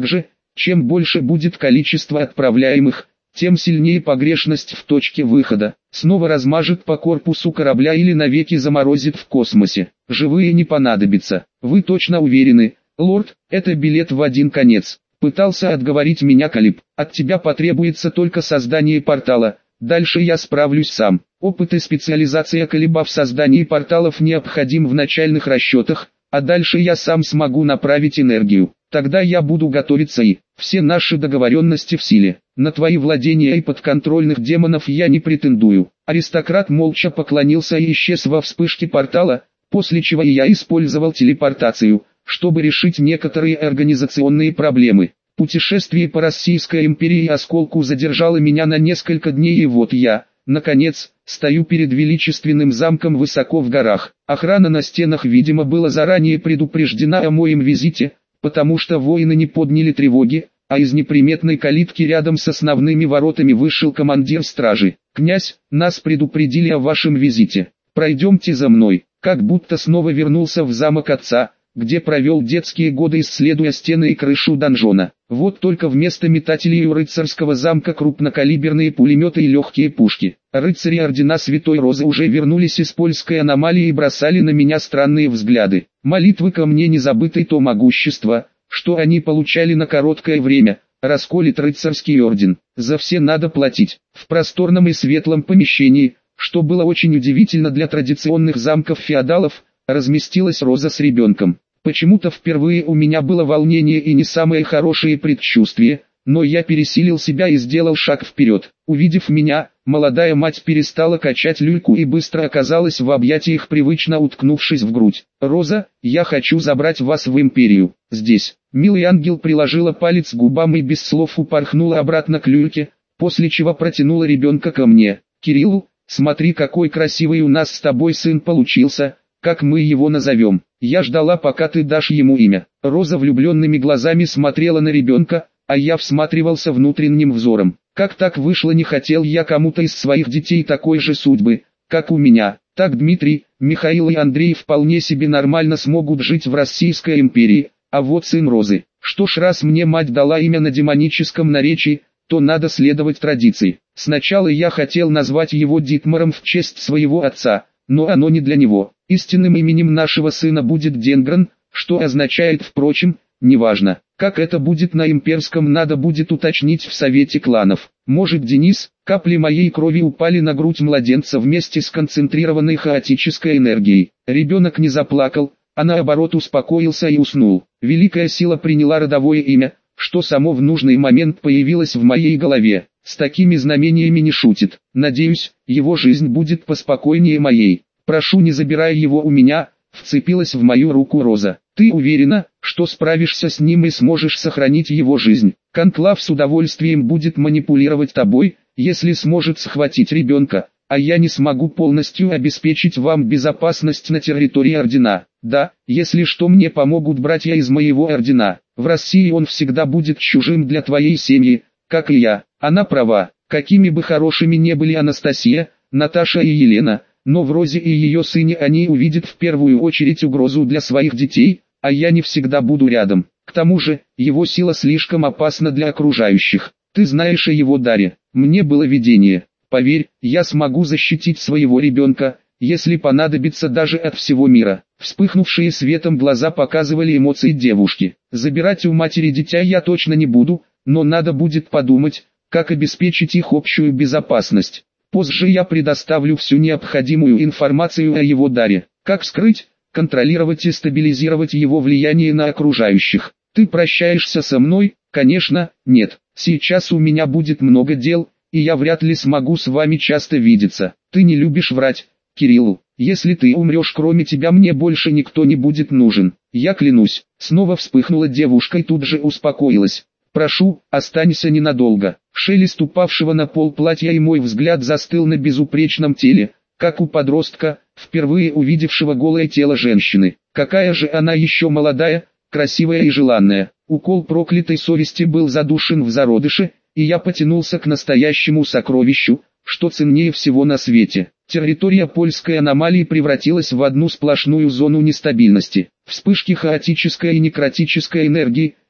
Speaker 1: Чем больше будет количество отправляемых, тем сильнее погрешность в точке выхода. Снова размажет по корпусу корабля или навеки заморозит в космосе. Живые не понадобятся. Вы точно уверены, лорд, это билет в один конец. Пытался отговорить меня Калиб. От тебя потребуется только создание портала. Дальше я справлюсь сам. Опыт и специализация Калиба в создании порталов необходим в начальных расчетах, а дальше я сам смогу направить энергию. Тогда я буду готовиться и все наши договоренности в силе. На твои владения и подконтрольных демонов я не претендую. Аристократ молча поклонился и исчез во вспышке портала, после чего я использовал телепортацию, чтобы решить некоторые организационные проблемы. Путешествие по Российской империи и Осколку задержало меня на несколько дней, и вот я, наконец, стою перед величественным замком высоко в горах. Охрана на стенах, видимо, была заранее предупреждена о моем визите, потому что воины не подняли тревоги, а из неприметной калитки рядом с основными воротами вышел командир стражи. «Князь, нас предупредили о вашем визите. Пройдемте за мной». Как будто снова вернулся в замок отца, где провел детские годы, исследуя стены и крышу донжона. Вот только вместо метателей у рыцарского замка крупнокалиберные пулеметы и легкие пушки. Рыцари ордена Святой Розы уже вернулись из польской аномалии и бросали на меня странные взгляды. Молитвы ко мне не забытой, то могущество, что они получали на короткое время, расколет рыцарский орден. За все надо платить. В просторном и светлом помещении, что было очень удивительно для традиционных замков феодалов, разместилась Роза с ребенком. Почему-то впервые у меня было волнение и не самые хорошие предчувствия, но я пересилил себя и сделал шаг вперед. Увидев меня, молодая мать перестала качать люльку и быстро оказалась в объятиях, привычно уткнувшись в грудь. «Роза, я хочу забрать вас в империю. Здесь». Милый ангел приложила палец к губам и без слов упорхнула обратно к люльке, после чего протянула ребенка ко мне. «Кирилл, смотри, какой красивый у нас с тобой сын получился, как мы его назовем?» Я ждала, пока ты дашь ему имя. Роза влюбленными глазами смотрела на ребенка, а я всматривался внутренним взором. Как так вышло, не хотел я кому-то из своих детей такой же судьбы, как у меня. Так Дмитрий, Михаил и Андрей вполне себе нормально смогут жить в Российской империи, а вот сын Розы. Что ж, раз мне мать дала имя на демоническом наречии, то надо следовать традиции. Сначала я хотел назвать его Дитмаром в честь своего отца, но оно не для него. Истинным именем нашего сына будет Денгран, что означает, впрочем, неважно. Как это будет на имперском, надо будет уточнить в совете кланов. Может, Денис? Капли моей крови упали на грудь младенца вместе с концентрированной хаотической энергией. Ребенок не заплакал, а наоборот успокоился и уснул. Великая сила приняла родовое имя, что само в нужный момент появилось в моей голове. С такими знамениями не шутит. Надеюсь, его жизнь будет поспокойнее моей. Прошу, не забирай его у меня, вцепилась в мою руку Роза. Ты уверена, что справишься с ним и сможешь сохранить его жизнь? Конклав с удовольствием будет манипулировать тобой, если сможет схватить ребенка, а я не смогу полностью обеспечить вам безопасность на территории ордена. Да, если что, мне помогут братья из моего ордена. В России он всегда будет чужим для твоей семьи, как и я. Она права. Какими бы хорошими не были Анастасия, Наташа и Елена, но в Розе и ее сыне они увидят в первую очередь угрозу для своих детей, а я не всегда буду рядом. К тому же, его сила слишком опасна для окружающих. Ты знаешь о его даре. Мне было видение. Поверь, я смогу защитить своего ребенка, если понадобится, даже от всего мира. Вспыхнувшие светом глаза показывали эмоции девушки. Забирать у матери дитя я точно не буду, но надо будет подумать, как обеспечить их общую безопасность. Позже я предоставлю всю необходимую информацию о его даре. Как скрыть, контролировать и стабилизировать его влияние на окружающих. Ты прощаешься со мной? Конечно, нет. Сейчас у меня будет много дел, и я вряд ли смогу с вами часто видеться. Ты не любишь врать, Кириллу. Если ты умрешь, кроме тебя мне больше никто не будет нужен. Я клянусь. Снова вспыхнула девушка и тут же успокоилась. Прошу, останься ненадолго. Шелест упавшего на пол платья, и мой взгляд застыл на безупречном теле, как у подростка, впервые увидевшего голое тело женщины. Какая же она еще молодая, красивая и желанная. Укол проклятой совести был задушен в зародыше, и я потянулся к настоящему сокровищу, что ценнее всего на свете. Территория польской аномалии превратилась в одну сплошную зону нестабильности. Вспышки хаотической и некротической энергии,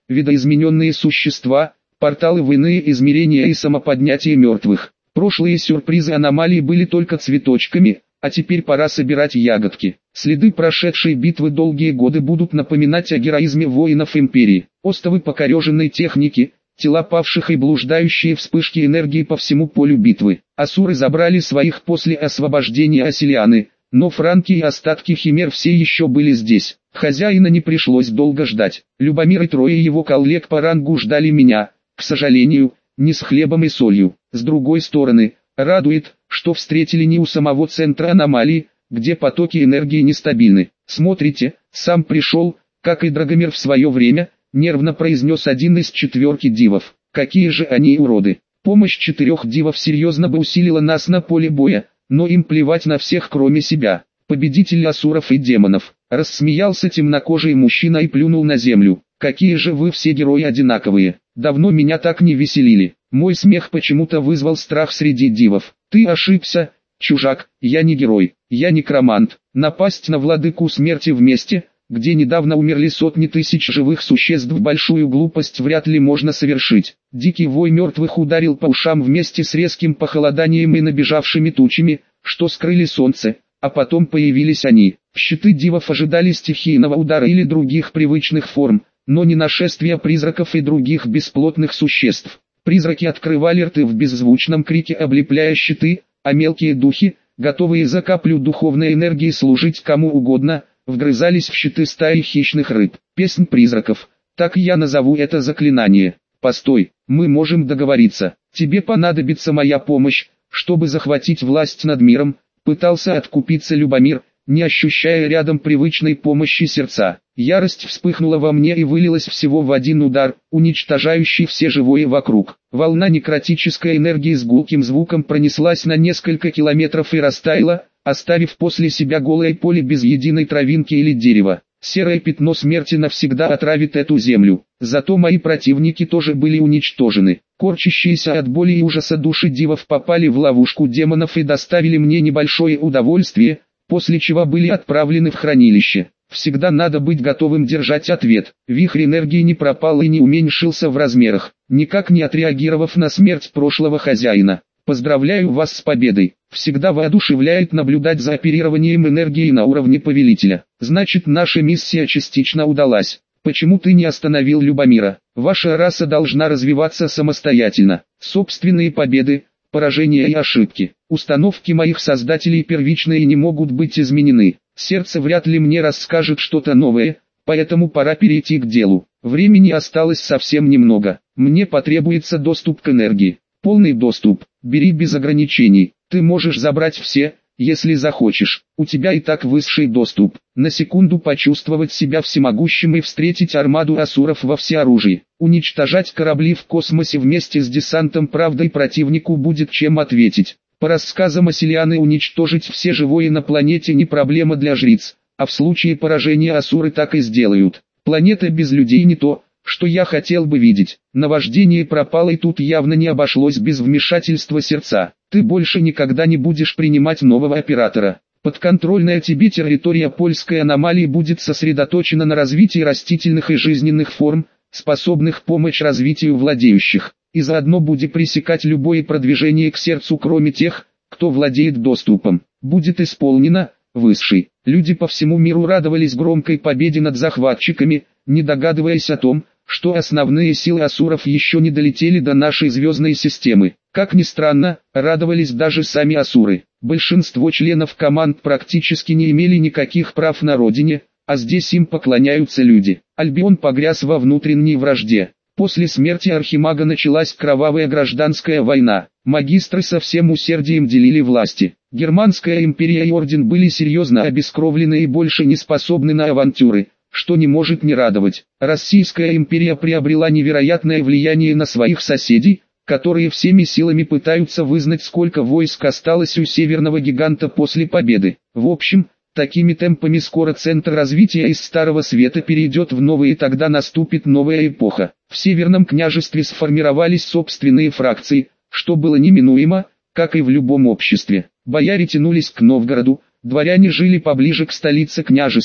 Speaker 1: видоизмененные существа, порталы в иные измерения и самоподнятие мертвых. Прошлые сюрпризы аномалии были только цветочками, а теперь пора собирать ягодки. Следы прошедшей битвы долгие годы будут напоминать о героизме воинов Империи. Остовы покореженной техники, тела павших и блуждающие вспышки энергии по всему полю битвы. Асуры забрали своих после освобождения Оселианы, но франки и остатки химер все еще были здесь. Хозяина не пришлось долго ждать. Любомир и трое его коллег по рангу ждали меня, к сожалению, не с хлебом и солью. С другой стороны, радует, что встретили не у самого центра аномалии, где потоки энергии нестабильны. «Смотрите, сам пришел, как и Драгомир в свое время», нервно произнес один из четверки дивов. «Какие же они уроды!» Помощь четырех дивов серьезно бы усилила нас на поле боя, но им плевать на всех кроме себя. Победитель асуров и демонов. Рассмеялся темнокожий мужчина и плюнул на землю. «Какие же вы все герои одинаковые! Давно меня так не веселили!» Мой смех почему-то вызвал страх среди дивов. «Ты ошибся, чужак, я не герой, я некромант. Напасть на владыку смерти в месте, где недавно умерли сотни тысяч живых существ, большую глупость вряд ли можно совершить». Дикий вой мертвых ударил по ушам вместе с резким похолоданием и набежавшими тучами, что скрыли солнце, а потом появились они. Щиты дивов ожидали стихийного удара или других привычных форм, но не нашествия призраков и других бесплотных существ. Призраки открывали рты в беззвучном крике, облепляя щиты, а мелкие духи, готовые за каплю духовной энергии служить кому угодно, вгрызались в щиты стаи хищных рыб. Песнь призраков, так я назову это заклинание. Постой, мы можем договориться. Тебе понадобится моя помощь, чтобы захватить власть над миром, пытался откупиться Любомир, не ощущая рядом привычной помощи сердца. Ярость вспыхнула во мне и вылилась всего в один удар, уничтожающий все живое вокруг. Волна некротической энергии с гулким звуком пронеслась на несколько километров и растаяла, оставив после себя голое поле без единой травинки или дерева. Серое пятно смерти навсегда отравит эту землю. Зато мои противники тоже были уничтожены. Корчащиеся от боли и ужаса души дивов попали в ловушку демонов и доставили мне небольшое удовольствие, после чего были отправлены в хранилище. Всегда надо быть готовым держать ответ. Вихрь энергии не пропал и не уменьшился в размерах, никак не отреагировав на смерть прошлого хозяина. Поздравляю вас с победой. Всегда воодушевляет наблюдать за оперированием энергии на уровне повелителя. Значит, наша миссия частично удалась. Почему ты не остановил Любомира? Ваша раса должна развиваться самостоятельно. Собственные победы, поражения и ошибки. Установки моих создателей первичные не могут быть изменены. Сердце вряд ли мне расскажет что-то новое, поэтому пора перейти к делу. Времени осталось совсем немного. Мне потребуется доступ к энергии. Полный доступ. Бери без ограничений. Ты можешь забрать все, если захочешь. У тебя и так высший доступ. На секунду почувствовать себя всемогущим и встретить армаду асуров во всеоружии. Уничтожать корабли в космосе вместе с десантом правдой противнику будет чем ответить. По рассказам Оселианы, уничтожить все живое на планете не проблема для жриц, а в случае поражения асуры так и сделают. Планета без людей не то, что я хотел бы видеть. Наваждение пропало, и тут явно не обошлось без вмешательства сердца. Ты больше никогда не будешь принимать нового оператора. Подконтрольная тебе территория польской аномалии будет сосредоточена на развитии растительных и жизненных форм, способных помочь развитию владеющих, и заодно будет пресекать любое продвижение к сердцу, кроме тех, кто владеет доступом. Будет исполнено, Высший. Люди по всему миру радовались громкой победе над захватчиками, не догадываясь о том, что основные силы асуров еще не долетели до нашей звездной системы. Как ни странно, радовались даже сами асуры. Большинство членов команд практически не имели никаких прав на родине, а здесь им поклоняются люди. Альбион погряз во внутренней вражде. После смерти Архимага началась кровавая гражданская война. Магистры со всем усердием делили власти. Германская империя и орден были серьезно обескровлены и больше не способны на авантюры, что не может не радовать. Российская империя приобрела невероятное влияние на своих соседей, которые всеми силами пытаются вызнать, сколько войск осталось у северного гиганта после победы. В общем, такими темпами скоро центр развития из Старого Света перейдет в новый, и тогда наступит новая эпоха. В Северном княжестве сформировались собственные фракции, что было неминуемо, как и в любом обществе. Бояре тянулись к Новгороду, дворяне жили поближе к столице княжества,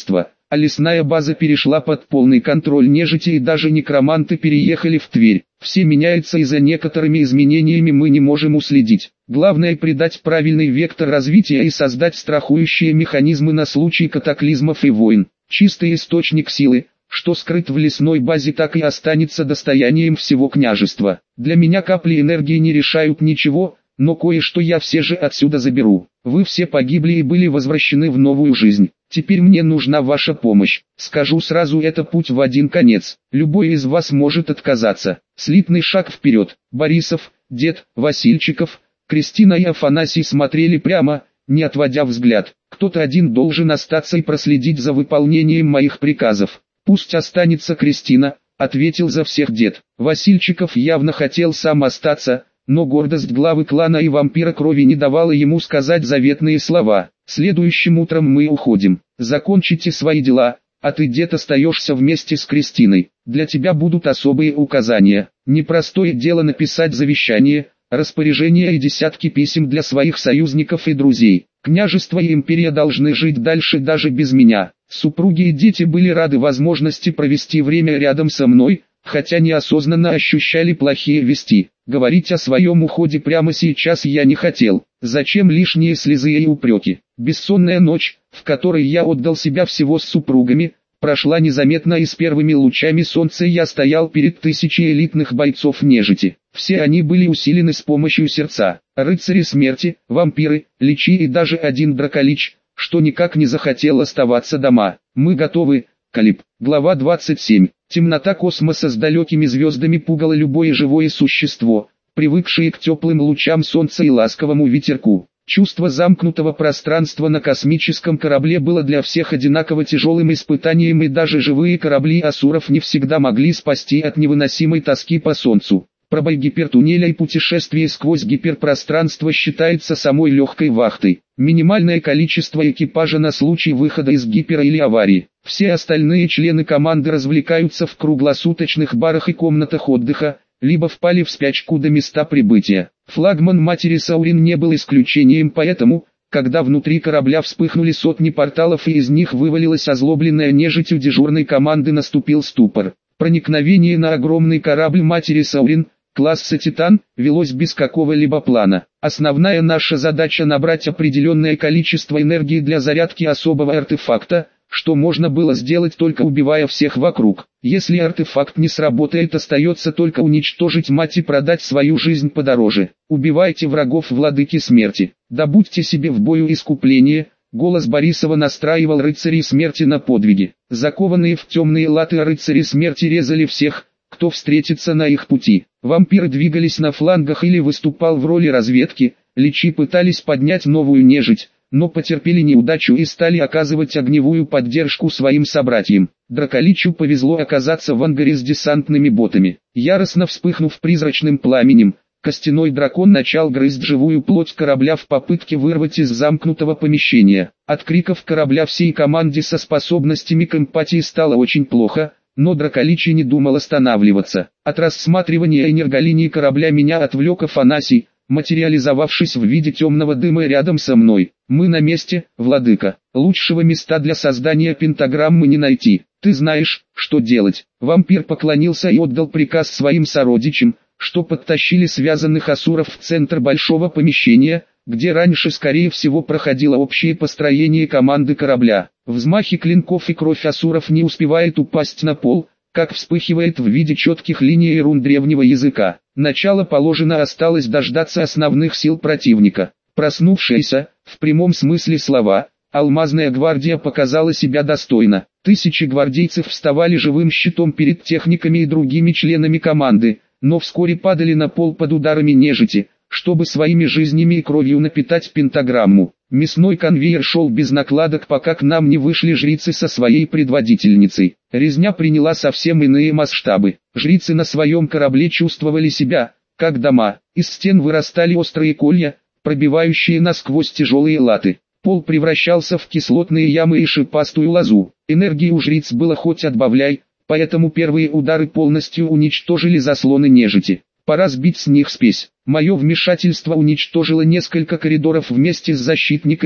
Speaker 1: а лесная база перешла под полный контроль нежити и даже некроманты переехали в Тверь. Все меняется и за некоторыми изменениями мы не можем уследить. Главное придать правильный вектор развития и создать страхующие механизмы на случай катаклизмов и войн. Чистый источник силы, что скрыт в лесной базе, так и останется достоянием всего княжества. Для меня капли энергии не решают ничего, но кое-что я все же отсюда заберу. Вы все погибли и были возвращены в новую жизнь. Теперь мне нужна ваша помощь. Скажу сразу, это путь в один конец. Любой из вас может отказаться. Слитный шаг вперед. Борисов, Дед, Васильчиков, Кристина и Афанасий смотрели прямо, не отводя взгляд. Кто-то один должен остаться и проследить за выполнением моих приказов. Пусть останется Кристина, ответил за всех Дед. Васильчиков явно хотел сам остаться, но гордость главы клана и вампира крови не давала ему сказать заветные слова. Следующим утром мы уходим. Закончите свои дела, а ты, Дед, остаешься вместе с Кристиной. Для тебя будут особые указания. Непростое дело написать завещание, распоряжения и десятки писем для своих союзников и друзей. Княжество и империя должны жить дальше даже без меня. Супруги и дети были рады возможности провести время рядом со мной, хотя неосознанно ощущали плохие вести. Говорить о своем уходе прямо сейчас я не хотел. Зачем лишние слезы и упреки? Бессонная ночь, в которой я отдал себя всего с супругами, прошла незаметно, и с первыми лучами солнца я стоял перед тысячей элитных бойцов нежити. Все они были усилены с помощью сердца. Рыцари смерти, вампиры, личи и даже один драколич, что никак не захотел оставаться дома. Мы готовы, Калиб. Глава двадцать семь. Темнота космоса с далекими звездами пугала любое живое существо, привыкшее к теплым лучам солнца и ласковому ветерку. Чувство замкнутого пространства на космическом корабле было для всех одинаково тяжелым испытанием, и даже живые корабли асуров не всегда могли спасти от невыносимой тоски по солнцу. Пробой гипертуннеля и путешествие сквозь гиперпространство считается самой легкой вахтой. Минимальное количество экипажа на случай выхода из гипера или аварии. Все остальные члены команды развлекаются в круглосуточных барах и комнатах отдыха, либо впали в спячку до места прибытия. Флагман матери Саурин не был исключением, поэтому, когда внутри корабля вспыхнули сотни порталов и из них вывалилась озлобленная нежить, у дежурной команды наступил ступор. Проникновение на огромный корабль матери Саурин, класса «Титан», велось без какого-либо плана. Основная наша задача — набрать определенное количество энергии для зарядки особого артефакта, что можно было сделать только убивая всех вокруг. Если артефакт не сработает, остается только уничтожить мать и продать свою жизнь подороже. Убивайте врагов владыки смерти. Добудьте себе в бою искупление. Голос Борисова настраивал рыцарей смерти на подвиги. Закованные в темные латы рыцари смерти резали всех, кто встретится на их пути. Вампиры двигались на флангах или выступал в роли разведки, личи пытались поднять новую нежить, но потерпели неудачу и стали оказывать огневую поддержку своим собратьям. Драколичу повезло оказаться в ангаре с десантными ботами. Яростно вспыхнув призрачным пламенем, костяной дракон начал грызть живую плоть корабля в попытке вырвать из замкнутого помещения. От криков корабля всей команде со способностями к эмпатии стало очень плохо, но драколичий не думал останавливаться. От рассматривания энерголинии корабля меня отвлек Афанасий, материализовавшись в виде темного дыма рядом со мной. «Мы на месте, владыка. Лучшего места для создания пентаграммы не найти. Ты знаешь, что делать». Вампир поклонился и отдал приказ своим сородичам, что подтащили связанных асуров в центр большого помещения, где раньше скорее всего проходило общее построение команды корабля. Взмахи клинков и кровь асуров не успевает упасть на пол, как вспыхивает в виде четких линий рун древнего языка. Начало положено, осталось дождаться основных сил противника. Проснувшаяся, в прямом смысле слова, алмазная гвардия показала себя достойно. Тысячи гвардейцев вставали живым щитом перед техниками и другими членами команды, но вскоре падали на пол под ударами нежити, чтобы своими жизнями и кровью напитать пентаграмму. Мясной конвейер шел без накладок, пока к нам не вышли жрицы со своей предводительницей. Резня приняла совсем иные масштабы. Жрицы на своем корабле чувствовали себя, как дома. Из стен вырастали острые колья, пробивающие насквозь тяжелые латы. Пол превращался в кислотные ямы и шипастую лозу. Энергии у жриц было хоть отбавляй, поэтому первые удары полностью уничтожили заслоны нежити. Пора сбить с них спесь. Мое вмешательство уничтожило несколько коридоров вместе с защитниками,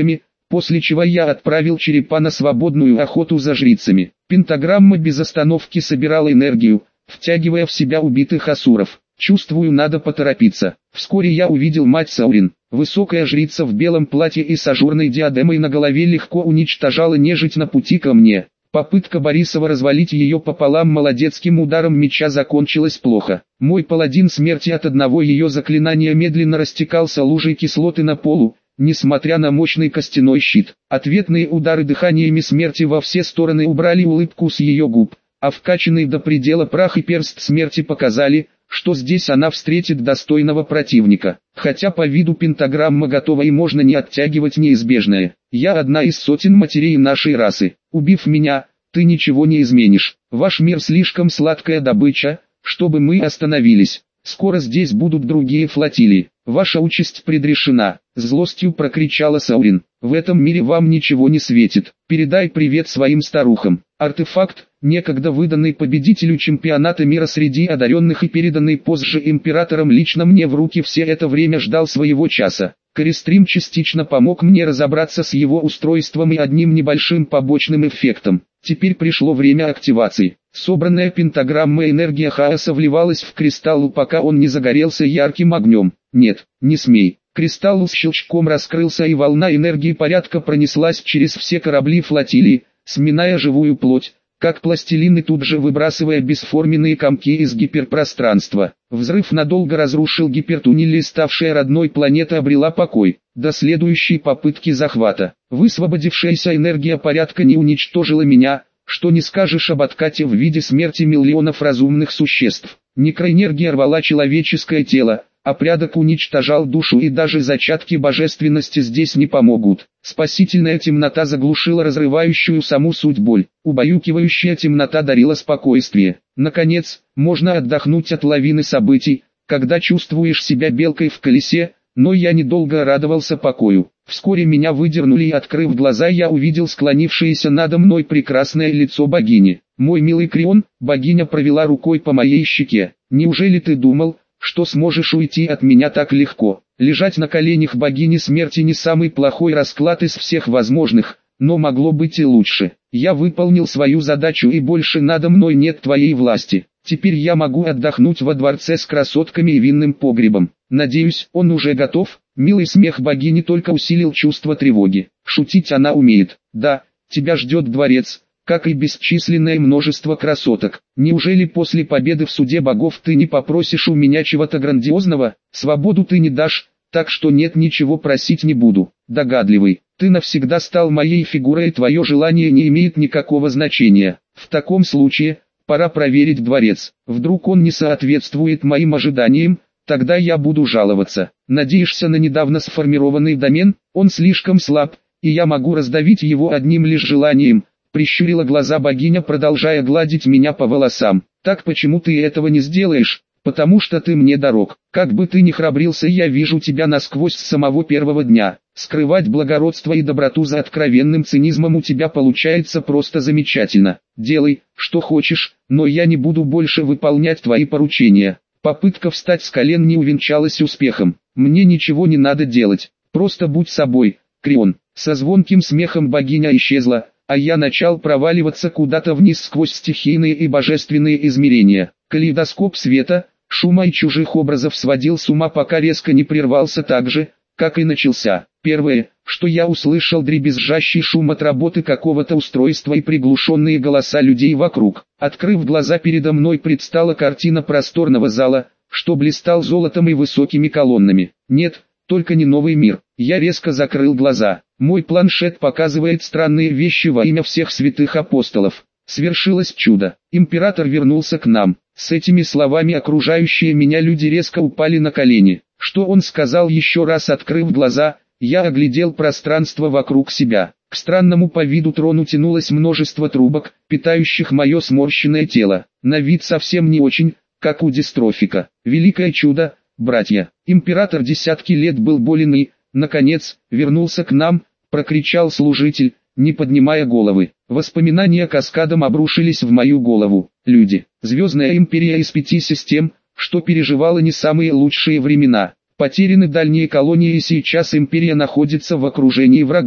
Speaker 1: после чего я отправил черепа на свободную охоту за жрицами. Пентаграмма без остановки собирала энергию, втягивая в себя убитых асуров. Чувствую, надо поторопиться. Вскоре я увидел мать Саурин. Высокая жрица в белом платье и с ажурной диадемой на голове легко уничтожала нежить на пути ко мне. Попытка Борисова развалить ее пополам молодецким ударом меча закончилась плохо. Мой паладин смерти от одного ее заклинания медленно растекался лужей кислоты на полу, несмотря на мощный костяной щит. Ответные удары дыханиями смерти во все стороны убрали улыбку с ее губ, а вкачанный до предела прах и перст смерти показали, что здесь она встретит достойного противника. Хотя по виду пентаграмма готова и можно не оттягивать неизбежное. Я одна из сотен матерей нашей расы. Убив меня, ты ничего не изменишь. Ваш мир слишком сладкая добыча, чтобы мы остановились. Скоро здесь будут другие флотилии. Ваша участь предрешена. Злостью прокричала Саурин. В этом мире вам ничего не светит. Передай привет своим старухам. Артефакт, некогда выданный победителю чемпионата мира среди одаренных и переданный позже императором лично мне в руки, все это время ждал своего часа. Користрим частично помог мне разобраться с его устройством и одним небольшим побочным эффектом. Теперь пришло время активации. Собранная пентаграмма энергия хаоса вливалась в кристалл, пока он не загорелся ярким огнем. Нет, не смей. Кристалл с щелчком раскрылся, и волна энергии порядка пронеслась через все корабли флотилии, сминая живую плоть, как пластилин, и тут же выбрасывая бесформенные комки из гиперпространства. Взрыв надолго разрушил гипертуннель, и ставшая родной планета обрела покой. До следующей попытки захвата. Высвободившаяся энергия порядка не уничтожила меня, что не скажешь об откате в виде смерти миллионов разумных существ. Некроэнергия рвала человеческое тело, а порядок уничтожал душу, и даже зачатки божественности здесь не помогут. Спасительная темнота заглушила разрывающую саму суть боль. Убаюкивающая темнота дарила спокойствие. Наконец, можно отдохнуть от лавины событий, когда чувствуешь себя белкой в колесе, но я недолго радовался покою. Вскоре меня выдернули, и, открыв глаза, я увидел склонившееся надо мной прекрасное лицо богини. «Мой милый Крион», богиня провела рукой по моей щеке. «Неужели ты думал, что сможешь уйти от меня так легко?» Лежать на коленях богини смерти не самый плохой расклад из всех возможных, но могло быть и лучше. Я выполнил свою задачу, и больше надо мной нет твоей власти. Теперь я могу отдохнуть во дворце с красотками и винным погребом. Надеюсь, он уже готов. Милый смех богини только усилил чувство тревоги. Шутить она умеет. Да, тебя ждет дворец, как и бесчисленное множество красоток. Неужели после победы в суде богов ты не попросишь у меня чего-то грандиозного? Свободу ты не дашь, так что нет, ничего просить не буду. Догадливый, ты навсегда стал моей фигурой, и твое желание не имеет никакого значения. В таком случае, пора проверить дворец. Вдруг он не соответствует моим ожиданиям, тогда я буду жаловаться. Надеешься на недавно сформированный домен? Он слишком слаб, и я могу раздавить его одним лишь желанием. Прищурила глаза богиня, продолжая гладить меня по волосам. Так почему ты этого не сделаешь? Потому что ты мне дорог. Как бы ты ни храбрился, я вижу тебя насквозь с самого первого дня. Скрывать благородство и доброту за откровенным цинизмом у тебя получается просто замечательно. Делай, что хочешь, но я не буду больше выполнять твои поручения. Попытка встать с колен не увенчалась успехом. Мне ничего не надо делать. Просто будь собой, Крион. Со звонким смехом богиня исчезла, а я начал проваливаться куда-то вниз сквозь стихийные и божественные измерения. Калейдоскоп света, шума и чужих образов сводил с ума, пока резко не прервался так же, как и начался. Первое, что я услышал, дребезжащий шум от работы какого-то устройства и приглушенные голоса людей вокруг. Открыв глаза, передо мной предстала картина просторного зала, что блистал золотом и высокими колоннами. Нет, только не новый мир. Я резко закрыл глаза. Мой планшет показывает странные вещи во имя всех святых апостолов. Свершилось чудо. Император вернулся к нам. С этими словами окружающие меня люди резко упали на колени. Что он сказал? Еще раз открыв глаза, я оглядел пространство вокруг себя. К странному по виду трону тянулось множество трубок, питающих мое сморщенное тело. На вид совсем не очень, как у дистрофика. Великое чудо, братья. Император десятки лет был болен и, наконец, вернулся к нам, прокричал служитель, не поднимая головы. Воспоминания каскадом обрушились в мою голову. Люди. Звездная империя из пяти систем, что переживала не самые лучшие времена. Потеряны дальние колонии, и сейчас империя находится в окружении врагов.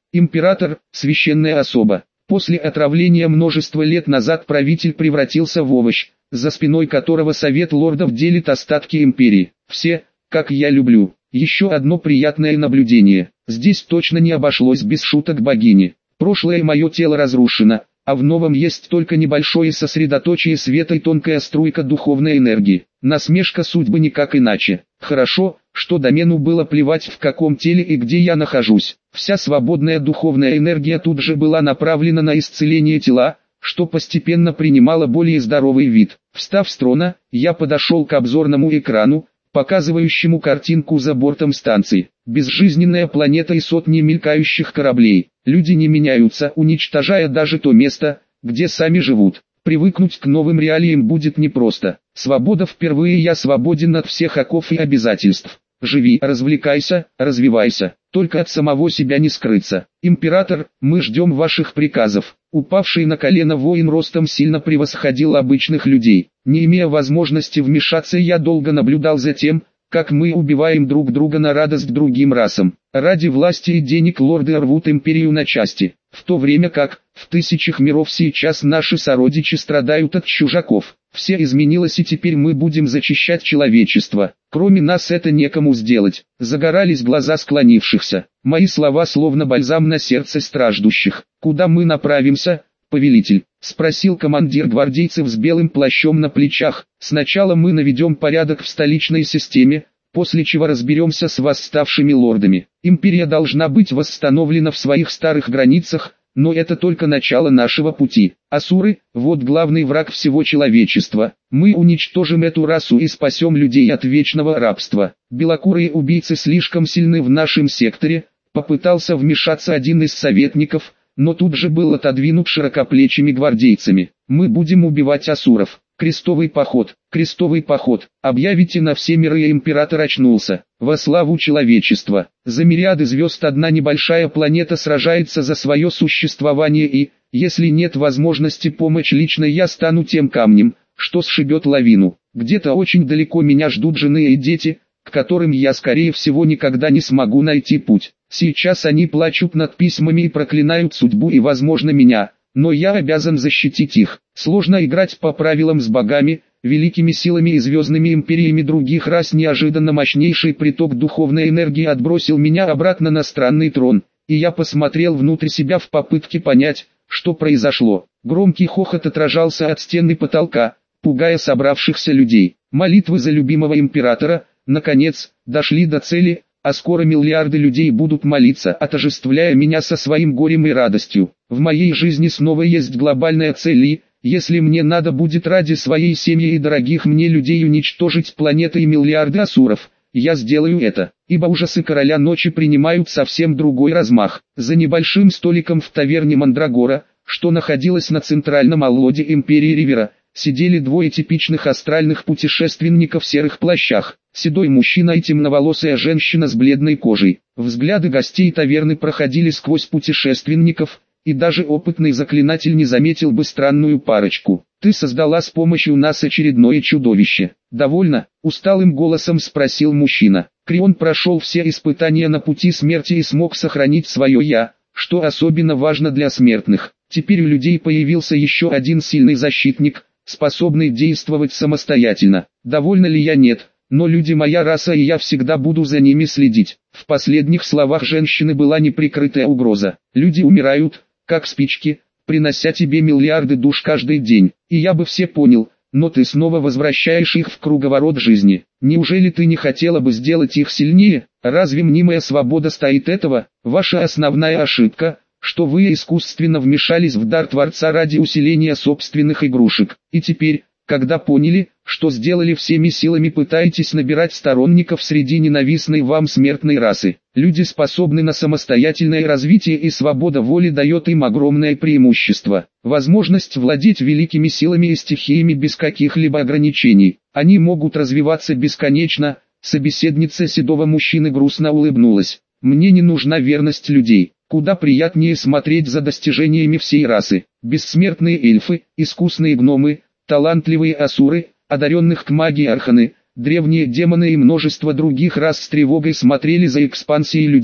Speaker 1: Император – священная особа. После отравления множество лет назад правитель превратился в овощ, за спиной которого совет лордов делит остатки империи. Все, как я люблю. Еще одно приятное наблюдение. Здесь точно не обошлось без шуток богини. Прошлое мое тело разрушено, а в новом есть только небольшое сосредоточие света и тонкая струйка духовной энергии. Насмешка судьбы никак иначе. Хорошо, что домену было плевать, в каком теле и где я нахожусь. Вся свободная духовная энергия тут же была направлена на исцеление тела, что постепенно принимало более здоровый вид. Встав с трона, я подошел к обзорному экрану, показывающему картинку за бортом станции. Безжизненная планета и сотни мелькающих кораблей. Люди не меняются, уничтожая даже то место, где сами живут. Привыкнуть к новым реалиям будет непросто. Свобода, впервые я свободен от всех оков и обязательств. Живи, развлекайся, развивайся, только от самого себя не скрыться. Император, мы ждем ваших приказов. Упавший на колено воин ростом сильно превосходил обычных людей. Не имея возможности вмешаться, я долго наблюдал за тем, как мы убиваем друг друга на радость другим расам. Ради власти и денег лорды рвут империю на части, в то время как, в тысячах миров сейчас наши сородичи страдают от чужаков. Все изменилось, и теперь мы будем зачищать человечество. Кроме нас это некому сделать. Загорались глаза склонившихся. Мои слова словно бальзам на сердце страждущих. Куда мы направимся, повелитель? Спросил командир гвардейцев с белым плащом на плечах. Сначала мы наведем порядок в столичной системе, после чего разберемся с восставшими лордами. Империя должна быть восстановлена в своих старых границах, но это только начало нашего пути. Асуры – вот главный враг всего человечества. Мы уничтожим эту расу и спасем людей от вечного рабства. Белокурые убийцы слишком сильны в нашем секторе, попытался вмешаться один из советников, но тут же был отодвинут широкоплечими гвардейцами. Мы будем убивать асуров. Крестовый поход, крестовый поход, объявите на все миры, и император очнулся. Во славу человечества. За мириады звезд одна небольшая планета сражается за свое существование, и, если нет возможности помочь лично, я стану тем камнем, что сшибет лавину. Где-то очень далеко меня ждут жены и дети, к которым я скорее всего никогда не смогу найти путь. Сейчас они плачут над письмами и проклинают судьбу и, возможно, меня. Но я обязан защитить их. Сложно играть по правилам с богами, великими силами и звездными империями других рас. Неожиданно мощнейший приток духовной энергии отбросил меня обратно на странный трон, и я посмотрел внутрь себя в попытке понять, что произошло. Громкий хохот отражался от стены потолка, пугая собравшихся людей. Молитвы за любимого императора, наконец, дошли до цели, а скоро миллиарды людей будут молиться, отождествляя меня со своим горем и радостью. В моей жизни снова есть глобальная цель, и, если мне надо будет ради своей семьи и дорогих мне людей уничтожить планеты и миллиарды асуров, я сделаю это, ибо ужасы короля ночи принимают совсем другой размах. За небольшим столиком в таверне Мандрагора, что находилась на центральном аллоде империи Ривера, сидели двое типичных астральных путешественников в серых плащах. Седой мужчина и темноволосая женщина с бледной кожей. Взгляды гостей таверны проходили сквозь путешественников, и даже опытный заклинатель не заметил бы странную парочку. «Ты создала с помощью нас очередное чудовище. Довольно?» – усталым голосом спросил мужчина. Крион прошел все испытания на пути смерти и смог сохранить свое «я», что особенно важно для смертных. Теперь у людей появился еще один сильный защитник, способный действовать самостоятельно. Довольна ли я? Нет. Но люди моя раса, и я всегда буду за ними следить. В последних словах женщины была неприкрытая угроза. Люди умирают, как спички, принося тебе миллиарды душ каждый день. И я бы все понял, но ты снова возвращаешь их в круговорот жизни. Неужели ты не хотела бы сделать их сильнее? Разве мнимая свобода стоит этого? Ваша основная ошибка, что вы искусственно вмешались в дар Творца ради усиления собственных игрушек. И теперь, когда поняли, что сделали всеми силами, пытаетесь набирать сторонников среди ненавистной вам смертной расы. Люди способны на самостоятельное развитие, и свобода воли дает им огромное преимущество. Возможность владеть великими силами и стихиями без каких-либо ограничений. Они могут развиваться бесконечно. Собеседница седого мужчины грустно улыбнулась. Мне не нужна верность людей. Куда приятнее смотреть за достижениями всей расы. Бессмертные эльфы, искусные гномы, талантливые асуры, одаренных к магии арханы, древние демоны и множество других рас с тревогой смотрели за экспансией людей.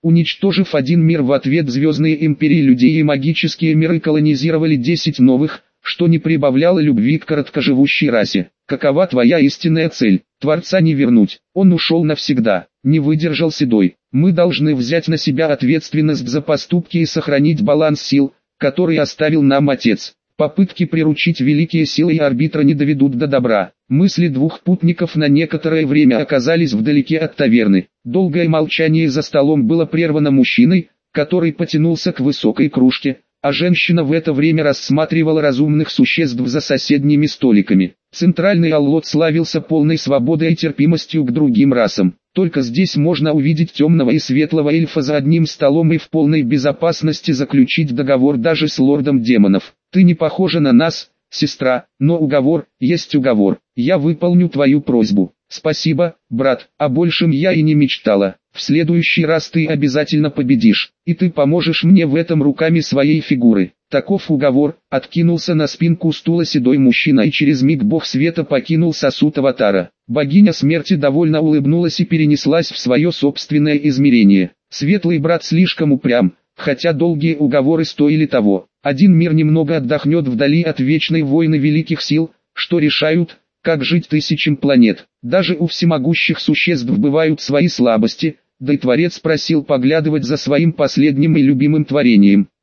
Speaker 1: Уничтожив один мир, в ответ звездные империи людей и магические миры колонизировали десять новых, что не прибавляло любви к короткоживущей расе. Какова твоя истинная цель? Творца не вернуть. Он ушел навсегда. Не выдержал Седой. Мы должны взять на себя ответственность за поступки и сохранить баланс сил, который оставил нам Отец. Попытки приручить великие силы и арбитра не доведут до добра. Мысли двух путников на некоторое время оказались вдалеке от таверны. Долгое молчание за столом было прервано мужчиной, который потянулся к высокой кружке, а женщина в это время рассматривала разумных существ за соседними столиками. Центральный Аллот славился полной свободой и терпимостью к другим расам. Только здесь можно увидеть темного и светлого эльфа за одним столом и в полной безопасности заключить договор даже с лордом демонов. Ты не похожа на нас, сестра, но уговор, есть уговор. Я выполню твою просьбу. Спасибо, брат, о большем я и не мечтала. В следующий раз ты обязательно победишь, и ты поможешь мне в этом руками своей фигуры. Таков уговор. Откинулся на спинку стула седой мужчина, и через миг бог света покинул сосуд аватара. Богиня смерти довольно улыбнулась и перенеслась в свое собственное измерение. Светлый брат слишком упрям, хотя долгие уговоры стоили того. Один мир немного отдохнет вдали от вечной войны великих сил, что решают, как жить тысячам планет. Даже у всемогущих существ бывают свои слабости, да и Творец просил поглядывать за своим последним и любимым творением.